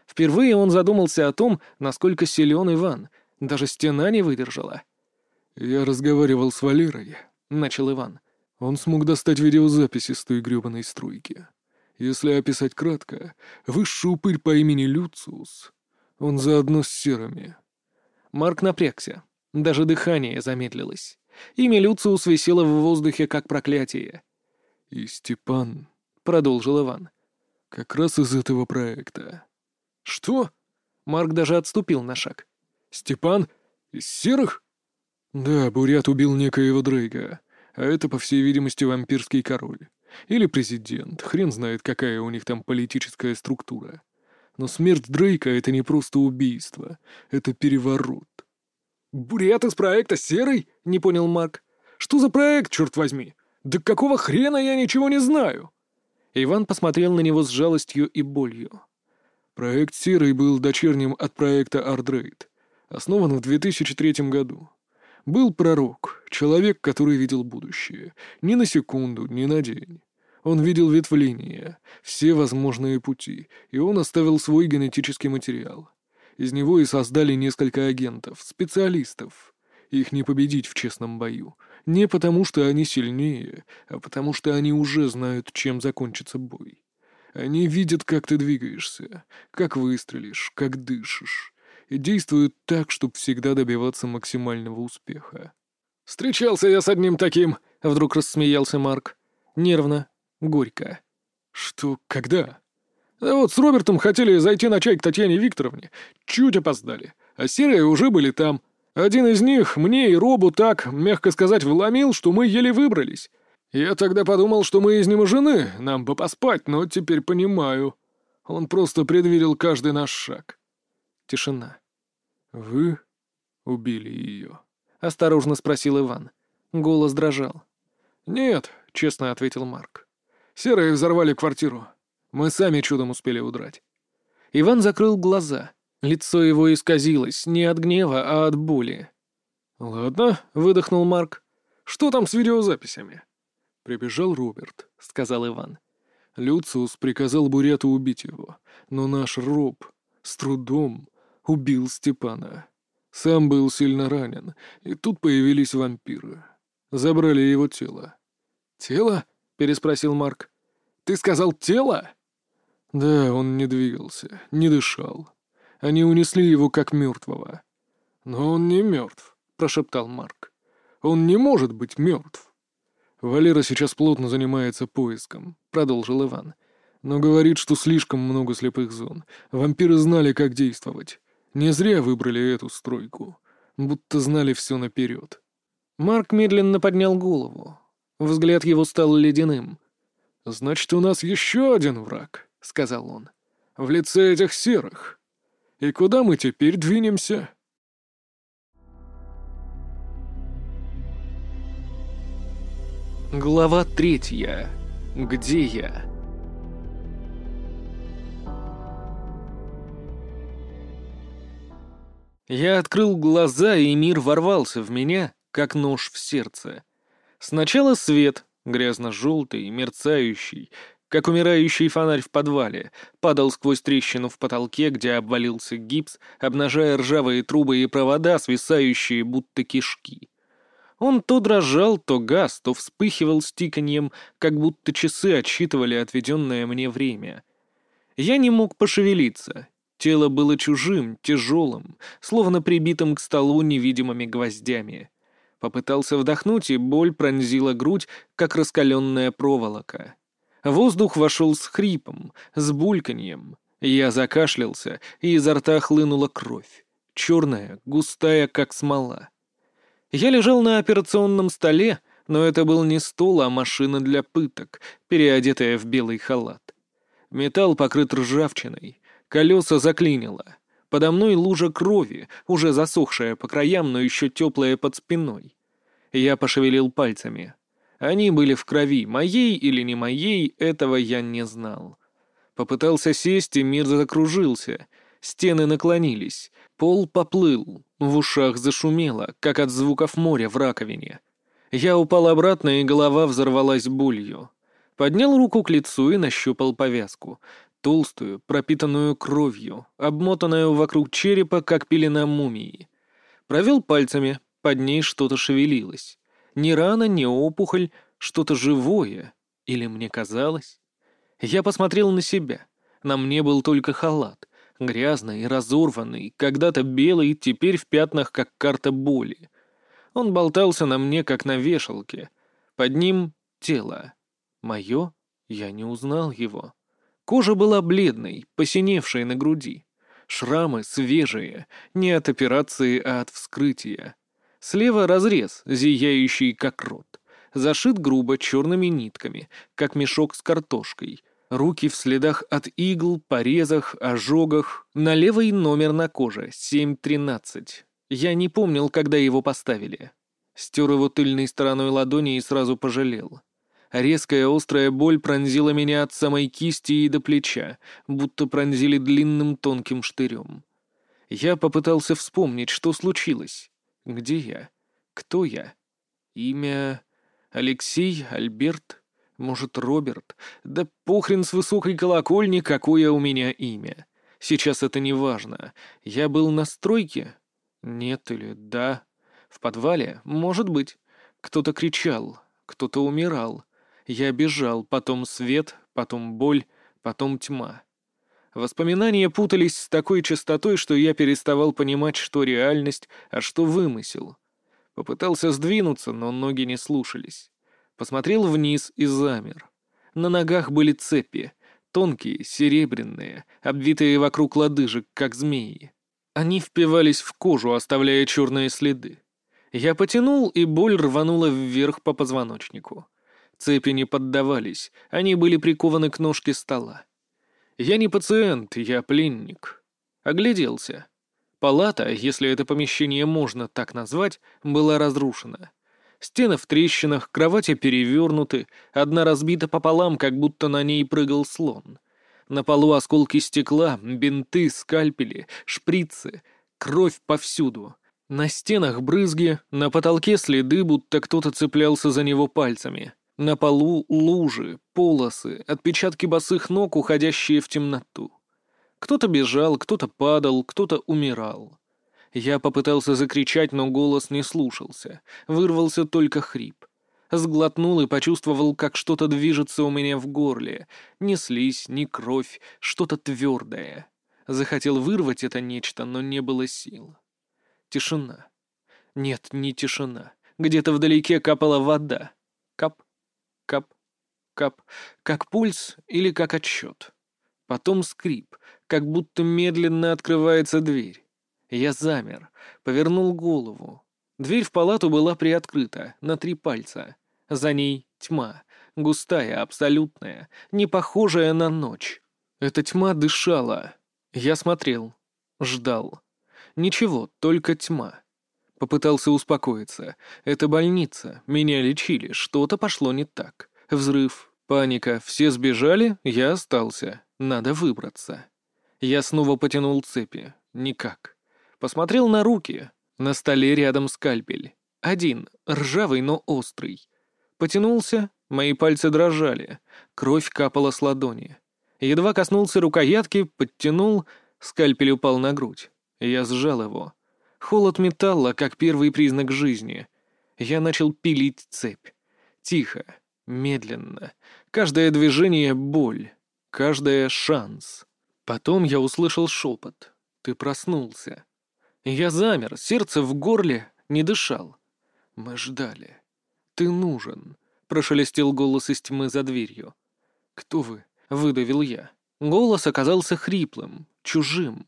Впервые он задумался о том, насколько силен Иван. Даже стена не выдержала.
«Я разговаривал с Валерой», — начал Иван. «Он смог достать видеозаписи с той грёбаной стройки. Если описать кратко, высший упырь по имени Люциус. Он заодно с серыми».
Марк напрягся. Даже дыхание замедлилось. Имя Люциус висело в воздухе, как проклятие.
«И Степан»,
— продолжил Иван.
«как раз из этого проекта».
«Что?» Марк даже отступил на шаг.
«Степан? Из серых?» «Да, Бурят убил некоего Дрейка, а это, по всей видимости, вампирский король. Или президент, хрен знает, какая у них там политическая структура. Но смерть Дрейка — это не просто убийство, это переворот».
«Бурят из проекта «Серый»?» — не понял Марк. «Что за проект, черт возьми? Да какого хрена я ничего не знаю?» Иван посмотрел на него с жалостью и болью.
Проект «Серый» был дочерним от проекта «Ардрейд», основан в 2003 году. Был пророк, человек, который видел будущее. Ни на секунду, ни на день. Он видел ветвления, все возможные пути, и он оставил свой генетический материал. Из него и создали несколько агентов, специалистов. Их не победить в честном бою. Не потому, что они сильнее, а потому, что они уже знают, чем закончится бой. Они видят, как ты двигаешься, как выстрелишь, как дышишь, и действуют так, чтобы всегда добиваться максимального успеха.
«Встречался я с одним таким», — вдруг рассмеялся Марк. Нервно, горько.
«Что, когда?»
«Да вот с Робертом хотели зайти на чай к Татьяне Викторовне. Чуть опоздали. А серые уже были там. Один из них мне и Робу так, мягко сказать, вломил, что мы еле выбрались. Я тогда подумал, что мы изнеможены, нам бы поспать, но теперь понимаю. Он просто предвидел каждый наш шаг». Тишина.
«Вы убили ее?»
— осторожно спросил Иван. Голос дрожал. «Нет», — честно ответил Марк. «Серые взорвали квартиру. Мы сами чудом успели удрать». Иван закрыл глаза. Лицо его исказилось не от гнева, а от боли. «Ладно», — выдохнул Марк. «Что там с видеозаписями?»
«Прибежал Роберт», — сказал Иван. «Люциус приказал Буряту убить его, но наш Роб с трудом убил Степана. Сам был сильно ранен, и тут появились вампиры. Забрали его тело».
«Тело?» — переспросил Марк. «Ты сказал тело?»
«Да, он не двигался, не дышал. Они унесли его как мертвого».
«Но он не мертв», — прошептал Марк. «Он не может быть мертв».
«Валера сейчас плотно занимается поиском», — продолжил Иван. «Но говорит, что слишком много слепых зон. Вампиры знали, как действовать. Не зря выбрали эту стройку. Будто знали все наперед».
Марк медленно поднял голову. Взгляд его стал ледяным.
«Значит, у нас еще один враг», — сказал он. «В лице этих серых. И куда мы теперь двинемся?»
Глава 3. Где я? Я открыл глаза, и мир ворвался в меня, как нож в сердце. Сначала свет, грязно-желтый, мерцающий, как умирающий фонарь в подвале, падал сквозь трещину в потолке, где обвалился гипс, обнажая ржавые трубы и провода, свисающие будто кишки. Он то дрожал, то гас, то вспыхивал с тиканьем, как будто часы отсчитывали отведенное мне время. Я не мог пошевелиться. Тело было чужим, тяжелым, словно прибитым к столу невидимыми гвоздями. Попытался вдохнуть, и боль пронзила грудь, как раскаленная проволока. Воздух вошел с хрипом, с бульканьем. Я закашлялся, и изо рта хлынула кровь. Черная, густая, как смола. Я лежал на операционном столе, но это был не стол, а машина для пыток, переодетая в белый халат. Металл покрыт ржавчиной, колеса заклинило. Подо мной лужа крови, уже засохшая по краям, но еще теплая под спиной. Я пошевелил пальцами. Они были в крови, моей или не моей, этого я не знал. Попытался сесть, и мир закружился. Стены наклонились, пол поплыл, в ушах зашумело, как от звуков моря в раковине. Я упал обратно, и голова взорвалась болью. Поднял руку к лицу и нащупал повязку. толстую, пропитанную кровью, обмотанную вокруг черепа, как пелена мумии. Провел пальцами, под ней что-то шевелилось. Ни рана, ни опухоль, что-то живое. Или мне казалось? Я посмотрел на себя. На мне был только халат. Грязный и разорванный, когда-то белый, теперь в пятнах, как карта боли. Он болтался на мне, как на вешалке. Под ним тело. Мое? Я не узнал его. Кожа была бледной, посиневшей на груди. Шрамы свежие, не от операции, а от вскрытия. Слева разрез, зияющий как рот. Зашит грубо черными нитками, как мешок с картошкой. Руки в следах от игл, порезах, ожогах. На левой номер на коже, 713. Я не помнил, когда его поставили. Стер его тыльной стороной ладони и сразу пожалел. Резкая острая боль пронзила меня от самой кисти и до плеча, будто пронзили длинным тонким штырем. Я попытался вспомнить, что случилось. Где я? Кто я? Имя... Алексей? Альберт? Может, Роберт? Да похрен с высокой колокольни, какое у меня имя. Сейчас это не важно. Я был на стройке? Нет или да? В подвале? Может быть. Кто-то кричал, кто-то умирал. Я бежал, потом свет, потом боль, потом тьма. Воспоминания путались с такой частотой, что я переставал понимать, что реальность, а что вымысел. Попытался сдвинуться, но ноги не слушались. Посмотрел вниз и замер. На ногах были цепи, тонкие, серебряные, обвитые вокруг лодыжек, как змеи. Они впивались в кожу, оставляя черные следы. Я потянул, и боль рванула вверх по позвоночнику. Цепи не поддавались, они были прикованы к ножке стола. Я не пациент, я пленник. Огляделся. Палата, если это помещение можно так назвать, была разрушена. Стены в трещинах, кровати перевернуты, одна разбита пополам, как будто на ней прыгал слон. На полу осколки стекла, бинты, скальпели, шприцы, кровь повсюду. На стенах брызги, на потолке следы, будто кто-то цеплялся за него пальцами. На полу лужи, полосы, отпечатки босых ног, уходящие в темноту. Кто-то бежал, кто-то падал, кто-то умирал. Я попытался закричать, но голос не слушался. Вырвался только хрип. Сглотнул и почувствовал, как что-то движется у меня в горле. Ни слизь, ни кровь, что-то твердое. Захотел вырвать это нечто, но не было сил. Тишина. Нет, не тишина. Где-то вдалеке капала вода. Кап, кап, кап. Как пульс или как отсчет. Потом скрип, как будто медленно открывается дверь. Я замер, повернул голову. Дверь в палату была приоткрыта, на 3 пальца. За ней тьма, густая, абсолютная, не похожая на ночь. Эта тьма дышала. Я смотрел, ждал. Ничего, только тьма. Попытался успокоиться. Это больница, меня лечили, что-то пошло не так. Взрыв, паника, все сбежали, я остался. Надо выбраться. Я снова потянул цепи. Никак. Посмотрел на руки. На столе рядом скальпель. Один, ржавый, но острый. Потянулся, мои пальцы дрожали. Кровь капала с ладони. Едва коснулся рукоятки, подтянул, скальпель упал на грудь. Я сжал его. Холод металла, как первый признак жизни. Я начал пилить цепь. Тихо, медленно. Каждое движение — боль. Каждое — шанс. Потом я услышал шепот. «Ты проснулся». Я замер, сердце в горле, не дышал. Мы ждали. «Ты нужен», — прошелестел голос из тьмы за дверью. «Кто вы?» — выдавил я. Голос оказался хриплым, чужим.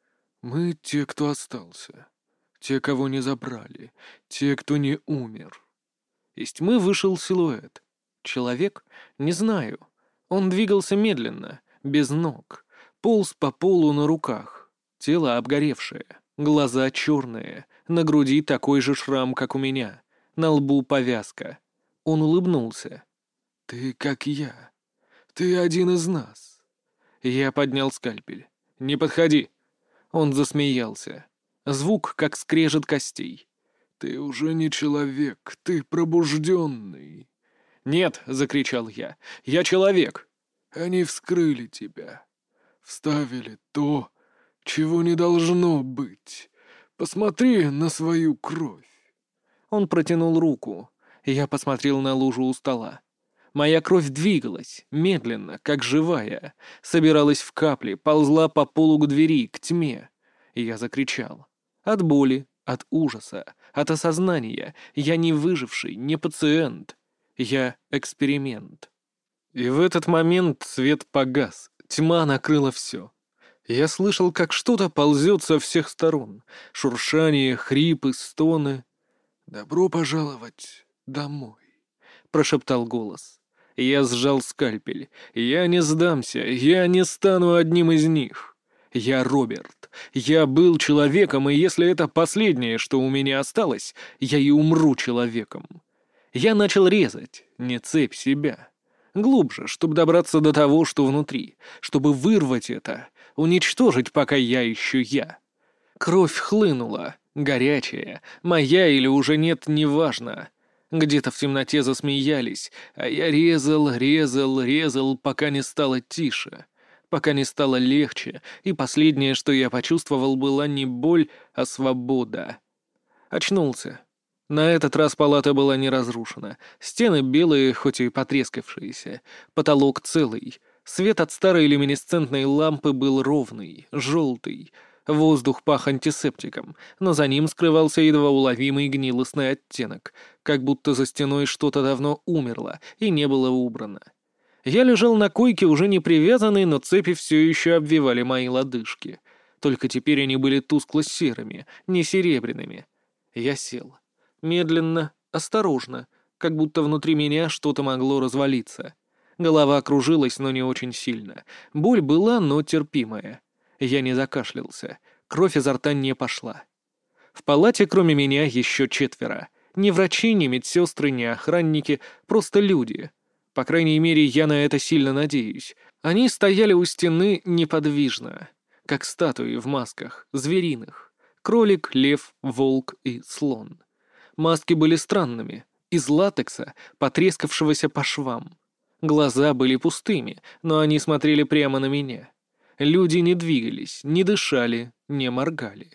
«Мы те, кто остался. Те, кого не забрали. Те, кто не умер». Из тьмы вышел силуэт. Человек? Не знаю. Он двигался медленно, без ног. Полз по полу на руках. Тело обгоревшее. Глаза черные. На груди такой же шрам, как у меня. На лбу повязка. Он улыбнулся. «Ты как я. Ты один из нас». Я поднял скальпель. «Не подходи». Он засмеялся. Звук, как скрежет костей. «Ты уже не человек, ты пробужденный». «Нет», — закричал я, — «я человек». «Они вскрыли тебя.
Вставили то, чего не должно быть. Посмотри на свою кровь».
Он протянул руку, и я посмотрел на лужу у стола. Моя кровь двигалась, медленно, как живая, собиралась в капли, ползла по полу к двери, к тьме. И я закричал. От боли, от ужаса, от осознания. Я не выживший, не пациент. Я эксперимент. И в этот момент свет погас, тьма накрыла все. Я слышал, как что-то ползет со всех сторон. Шуршание, хрипы, стоны.
«Добро пожаловать домой»,
— прошептал голос. Я сжал скальпель. Я не сдамся, я не стану одним из них. Я Роберт. Я был человеком, и если это последнее, что у меня осталось, я и умру человеком. Я начал резать, не цепь себя. Глубже, чтобы добраться до того, что внутри, чтобы вырвать это, уничтожить, пока я еще я. Кровь хлынула, горячая, моя или уже нет, неважно. Где-то в темноте засмеялись, а я резал, пока не стало тише, пока не стало легче, и последнее, что я почувствовал, была не боль, а свобода. Очнулся. На этот раз палата была не разрушена. Стены белые, хоть и потрескавшиеся. Потолок целый. Свет от старой люминесцентной лампы был ровный, желтый. Воздух пах антисептиком, но за ним скрывался едва уловимый гнилостный оттенок, как будто за стеной что-то давно умерло и не было убрано. Я лежал на койке, уже не привязанный, но цепи все еще обвивали мои лодыжки. Только теперь они были тускло-серыми, не серебряными. Я сел. Медленно, осторожно, как будто внутри меня что-то могло развалиться. Голова кружилась, но не очень сильно. Боль была, но терпимая. Я не закашлялся. Кровь изо рта не пошла. В палате, кроме меня, еще 4. Ни врачи, ни медсестры, ни охранники, просто люди. По крайней мере, я на это сильно надеюсь. Они стояли у стены неподвижно, как статуи в масках, звериных. Кролик, лев, волк и слон. Маски были странными, из латекса, потрескавшегося по швам. Глаза были пустыми, но они смотрели прямо на меня. Люди не двигались, не дышали, не моргали.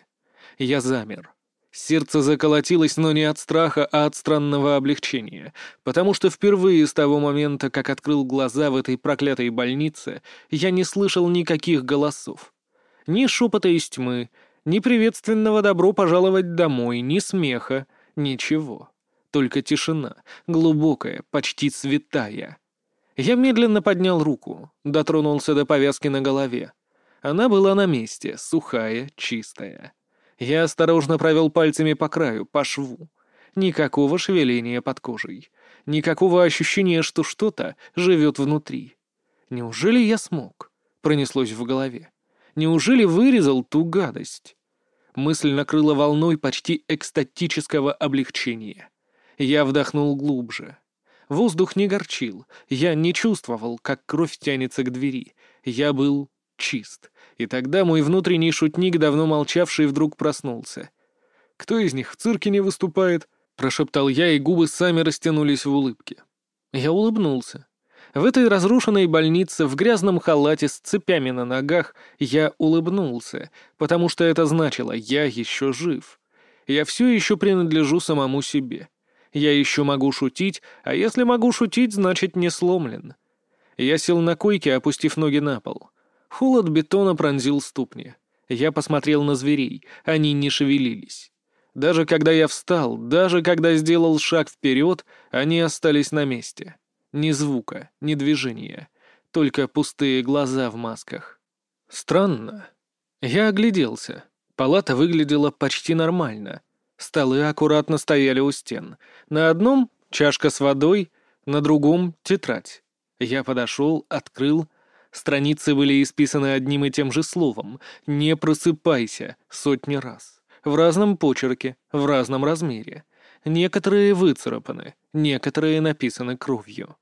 Я замер. Сердце заколотилось, но не от страха, а от странного облегчения, потому что впервые с того момента, как открыл глаза в этой проклятой больнице, я не слышал никаких голосов. Ни шепота из тьмы, ни приветственного «добро пожаловать домой», ни смеха, ничего. Только тишина, глубокая, почти святая. Я медленно поднял руку, дотронулся до повязки на голове. Она была на месте, сухая, чистая. Я осторожно провел пальцами по краю, по шву. Никакого шевеления под кожей. Никакого ощущения, что что-то живет внутри. Неужели я смог? Пронеслось в голове. Неужели вырезал ту гадость? Мысль накрыла волной почти экстатического облегчения. Я вдохнул глубже. Воздух не горчил, я не чувствовал, как кровь тянется к двери. Я был чист. И тогда мой внутренний шутник, давно молчавший, вдруг проснулся. «Кто из них в цирке не выступает?» — прошептал я, и губы сами растянулись в улыбке. Я улыбнулся. В этой разрушенной больнице, в грязном халате с цепями на ногах, я улыбнулся, потому что это значило «я еще жив». Я все еще принадлежу самому себе. Я еще могу шутить, а если могу шутить, значит не сломлен. Я сел на койке, опустив ноги на пол. Холод бетона пронзил ступни. Я посмотрел на зверей, они не шевелились. Даже когда я встал, даже когда сделал шаг вперед, они остались на месте. Ни звука, ни движения, только пустые глаза в масках. Странно. Я огляделся. Палата выглядела почти нормально. Столы аккуратно стояли у стен. На одном — чашка с водой, на другом — тетрадь. Я подошел, открыл. Страницы были исписаны одним и тем же словом «Не просыпайся» сотни раз. В разном почерке, в разном размере. Некоторые выцарапаны, некоторые написаны кровью.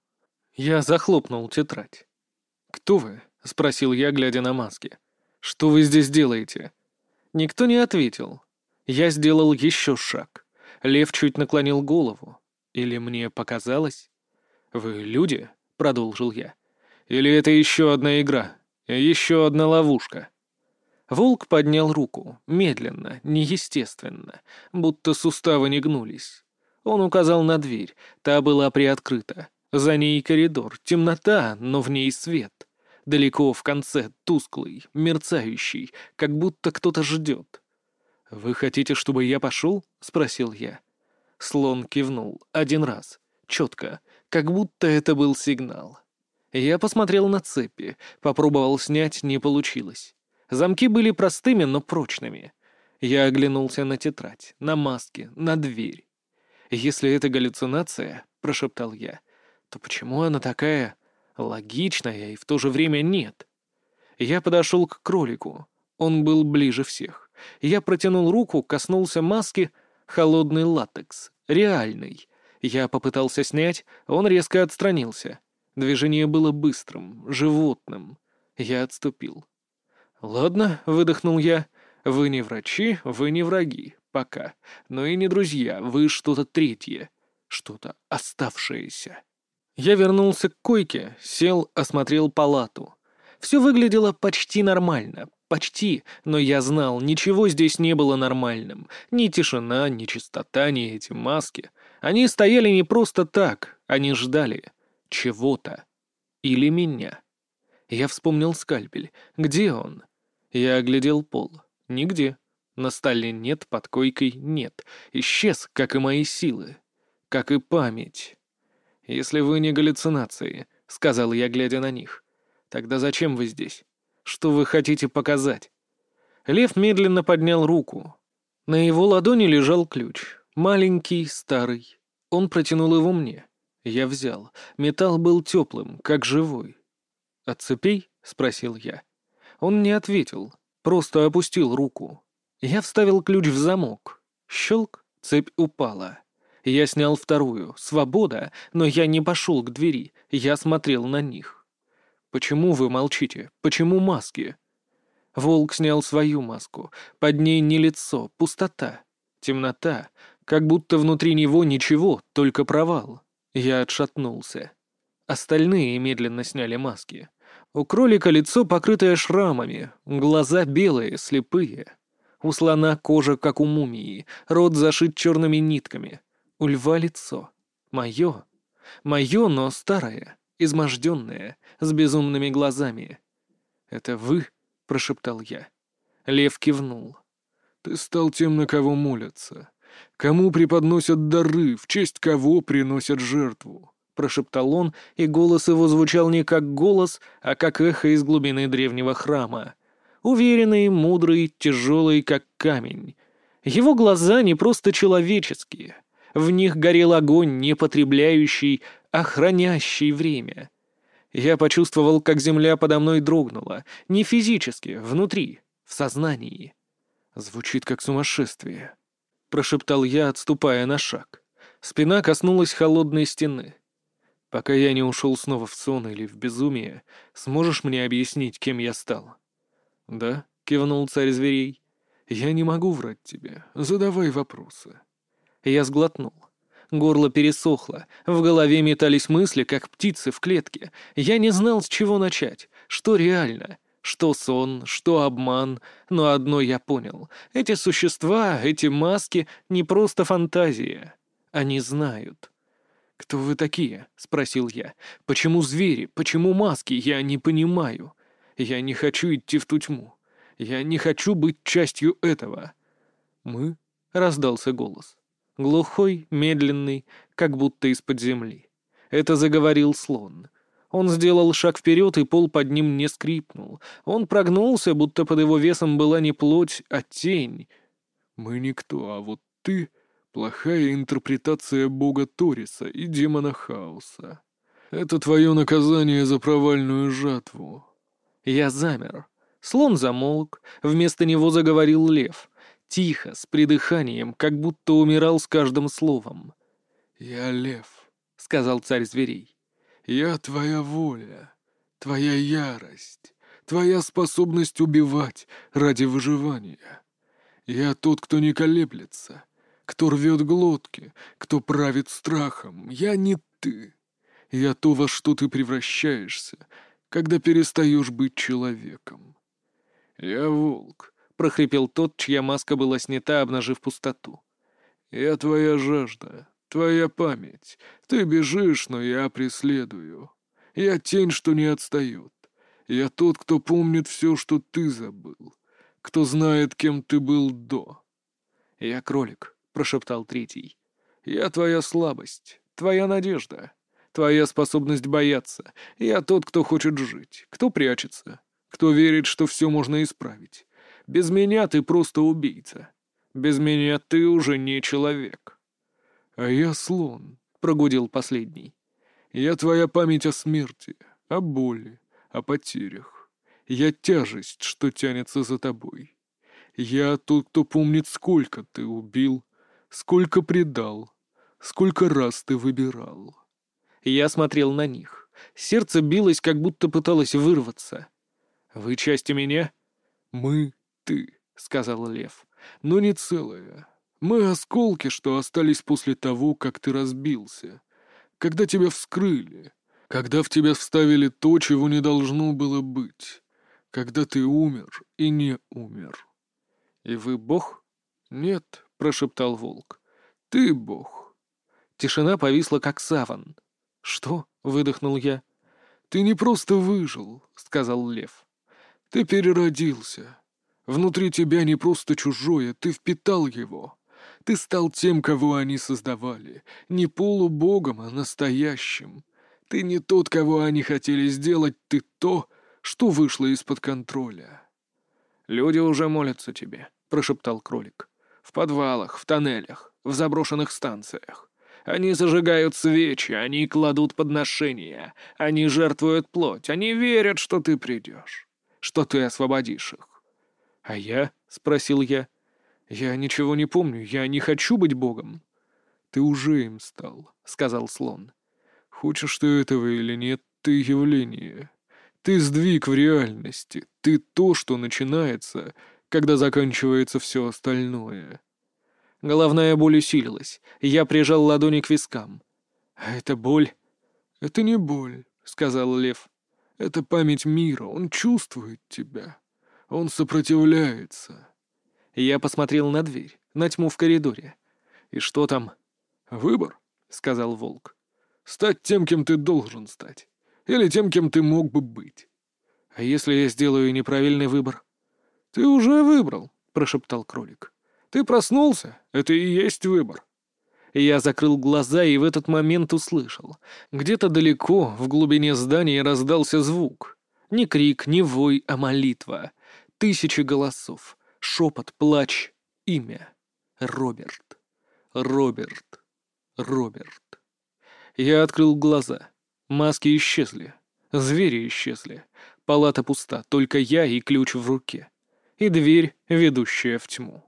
Я захлопнул тетрадь. «Кто вы?» — спросил я, глядя на маски. «Что вы здесь делаете?» Никто не ответил. Я сделал еще шаг. Лев чуть наклонил голову. Или мне показалось? «Вы люди?» — продолжил я. «Или это еще одна игра? Еще одна ловушка. Волк поднял руку, медленно, неестественно, будто суставы не гнулись. Он указал на дверь, та была приоткрыта. За ней коридор, темнота, но в ней свет. Далеко в конце, тусклый, мерцающий, как будто кто-то ждет. «Вы хотите, чтобы я пошел?» — спросил я. Слон кивнул один раз, четко, как будто это был сигнал. Я посмотрел на цепи, попробовал снять, не получилось. Замки были простыми, но прочными. Я оглянулся на тетрадь, на маски, на дверь. «Если это галлюцинация», — прошептал я, — «то почему она такая логичная и в то же время нет?» Я подошел к кролику. Он был ближе всех. Я протянул руку, коснулся маски. Холодный латекс. Реальный. Я попытался снять, он резко отстранился. Движение было быстрым, животным. Я отступил. «Ладно», — выдохнул я, — «вы не врачи, вы не враги, пока. Но и не друзья, вы что-то третье, что-то оставшееся». Я вернулся к койке, сел, осмотрел палату. Все выглядело почти нормально, почти, но я знал, ничего здесь не было нормальным. Ни тишина, ни чистота, ни эти маски. Они стояли не просто так, они ждали чего-то. Или меня. Я вспомнил скальпель. Где он? Я оглядел пол. Нигде. На столе нет, под койкой нет. Исчез, как и мои силы. Как и память. «Если вы не галлюцинации», — сказал я, глядя на них, — «тогда зачем вы здесь? Что вы хотите показать?» Лев медленно поднял руку. На его ладони лежал ключ. Маленький, старый. Он протянул его мне. Я взял. Металл был теплым, как живой. «От цепей?» — спросил я. Он не ответил, просто опустил руку. Я вставил ключ в замок. Щелк, цепь упала. Я снял вторую. Свобода, но я не пошел к двери. Я смотрел на них. «Почему вы молчите? Почему маски?» Волк снял свою маску. Под ней не лицо, пустота. Темнота. Как будто внутри него ничего, только провал. Я отшатнулся. Остальные медленно сняли маски. У кролика лицо, покрытое шрамами, глаза белые, слепые. У слона кожа, как у мумии, рот зашит черными нитками. У льва лицо. Мое. Мое, но старое, изможденное, с безумными глазами. «Это вы?» — прошептал я. Лев кивнул.
«Ты стал тем, на кого молятся. Кому преподносят дары, в честь кого приносят жертву», — прошептал он, и голос его звучал не как голос, а как эхо из глубины древнего храма. Уверенный, мудрый, тяжелый, как камень. Его глаза не просто человеческие. В них горел огонь, не потребляющий, а хранящий время. Я почувствовал, как земля подо мной дрогнула. Не физически, внутри, в сознании. «Звучит как сумасшествие», — прошептал я, отступая на шаг. Спина коснулась холодной стены. «Пока я не ушел снова в сон или в безумие, сможешь мне объяснить, кем я стал?» «Да», — кивнул царь зверей. «Я не могу врать тебе. Задавай вопросы». Я сглотнул. Горло пересохло, в голове метались мысли, как птицы в клетке. Я не знал, с чего начать, что реально, что сон, что обман, но одно я понял. Эти существа, эти маски — не просто фантазия. Они знают. «Кто вы такие?» — спросил я. «Почему звери? Почему маски? Я не понимаю. Я не хочу идти в ту тьму. Я не хочу быть частью этого». «Мы?» — раздался голос. Глухой, медленный, как будто из-под земли. Это заговорил слон. Он сделал шаг вперед, и пол под ним не скрипнул. Он прогнулся, будто под его весом была не плоть, а тень. «Мы никто, а вот ты — плохая интерпретация бога Ториса и демона хаоса. Это твое наказание за провальную жатву».
Я замер. Слон замолк, вместо него заговорил лев. Тихо, с придыханием, как будто умирал с каждым словом.
«Я лев»,
— сказал царь зверей.
«Я твоя воля, твоя ярость, твоя способность убивать ради выживания. Я тот, кто не колеблется, кто рвет глотки, кто правит страхом. Я не ты. Я то, во что ты превращаешься, когда перестаешь быть человеком. «Я волк», — прохрипел тот, чья маска была снята, обнажив пустоту. «Я твоя жажда, твоя память. Ты бежишь, но я преследую. Я тень, что не отстает. Я тот, кто помнит все, что ты забыл. Кто знает, кем ты был до». «Я кролик», — прошептал третий. «Я твоя слабость, твоя надежда, твоя способность бояться. Я тот, кто хочет жить, кто прячется, кто верит, что все можно исправить. Без меня ты просто убийца. Без меня ты уже не человек». «А я слон», — прогудел последний. «Я твоя память о смерти, о боли, о потерях. Я тяжесть, что тянется за тобой. Я тот, кто помнит, сколько ты убил, сколько предал, сколько раз ты выбирал».
Я смотрел на них. Сердце билось, как будто пыталось вырваться. «Вы части меня?»
«Мы — ты», — сказал Лев, — «но не целая. Мы осколки, что остались после того, как ты разбился. Когда тебя вскрыли, когда в тебя вставили то, чего не должно было быть, когда ты умер и не умер».
«И вы бог?»
«Нет», — прошептал волк, — «ты бог».
Тишина повисла, как саван. «Что?» — выдохнул я.
«Ты не просто выжил», — сказал Лев. «Ты переродился. Внутри тебя не просто чужое, ты впитал его. Ты стал тем, кого они создавали. Не полубогом, а настоящим. Ты не тот, кого они хотели сделать, ты то, что вышло из-под контроля».
«Люди уже молятся тебе», — прошептал кролик. «В подвалах, в тоннелях, в заброшенных станциях. Они зажигают свечи, они кладут подношения, они жертвуют плоть, они верят, что ты придешь, что ты освободишь их». «А я?» — спросил я. «Я ничего не помню, я не хочу быть богом».
«Ты уже им стал», — сказал слон. «Хочешь ты этого или нет, ты явление. Ты сдвиг в реальности, ты то, что начинается, когда заканчивается все остальное».
Головная боль усилилась, я прижал ладони к вискам. «А это боль?»
«Это не боль», — сказал Лев. «Это память мира, он чувствует тебя. Он сопротивляется».
Я посмотрел на дверь, на тьму в коридоре. «И что там?»
«Выбор», — сказал волк. «Стать тем, кем ты должен стать. Или тем, кем ты мог бы быть».
«А если я сделаю неправильный выбор?»
«Ты уже выбрал», — прошептал кролик. «Ты проснулся, это и есть выбор».
Я закрыл глаза и в этот момент услышал. Где-то далеко, в глубине здания, раздался звук. Не крик, не вой, а молитва. Тысячи голосов. Шепот, плач, имя. Роберт. Роберт. Роберт. Я открыл глаза. Маски исчезли. Звери исчезли. Палата пуста, только я и ключ в руке. И дверь, ведущая в тьму.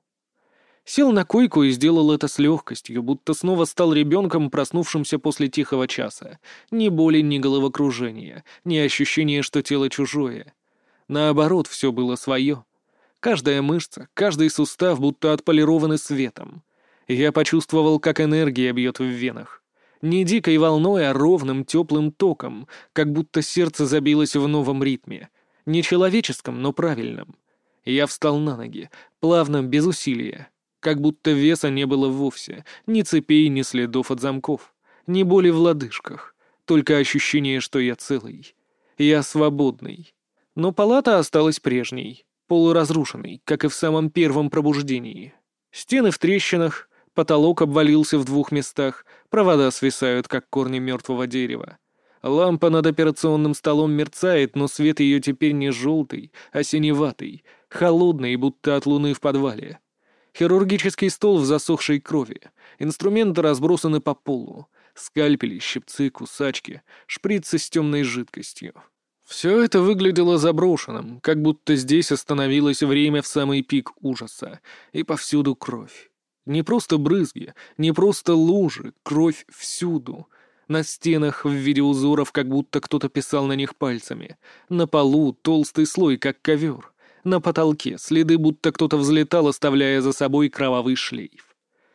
Сел на койку и сделал это с легкостью, будто снова стал ребенком, проснувшимся после тихого часа. Ни боли, ни головокружения, ни ощущения, что тело чужое. Наоборот, все было свое. Каждая мышца, каждый сустав будто отполированы светом. Я почувствовал, как энергия бьет в венах. Не дикой волной, а ровным теплым током, как будто сердце забилось в новом ритме. Не человеческом, но правильном. Я встал на ноги, плавно, без усилия. Как будто веса не было вовсе, ни цепей, ни следов от замков, ни боли в лодыжках, только ощущение, что я целый. Я свободный. Но палата осталась прежней, полуразрушенной, как и в самом первом пробуждении. Стены в трещинах, потолок обвалился в 2 местах, провода свисают, как корни мертвого дерева. Лампа над операционным столом мерцает, но свет ее теперь не желтый, а синеватый, холодный, будто от луны в подвале. Хирургический стол в засохшей крови. Инструменты разбросаны по полу. Скальпели, щипцы, кусачки, шприцы с темной жидкостью. Все это выглядело заброшенным, как будто здесь остановилось время в самый пик ужаса. И повсюду кровь. Не просто брызги, не просто лужи, кровь всюду. На стенах в виде узоров, как будто кто-то писал на них пальцами. На полу толстый слой, как ковер. На потолке следы, будто кто-то взлетал, оставляя за собой кровавый шлейф.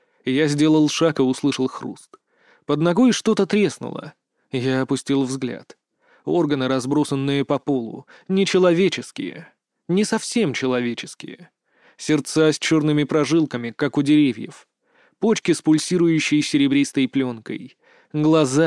Я сделал шаг и услышал хруст. Под ногой что-то треснуло. Я опустил взгляд. органы, разбросанные по полу, нечеловеческие, не совсем человеческие. Сердца с черными прожилками, как у деревьев. Почки с пульсирующей серебристой пленкой. Глаза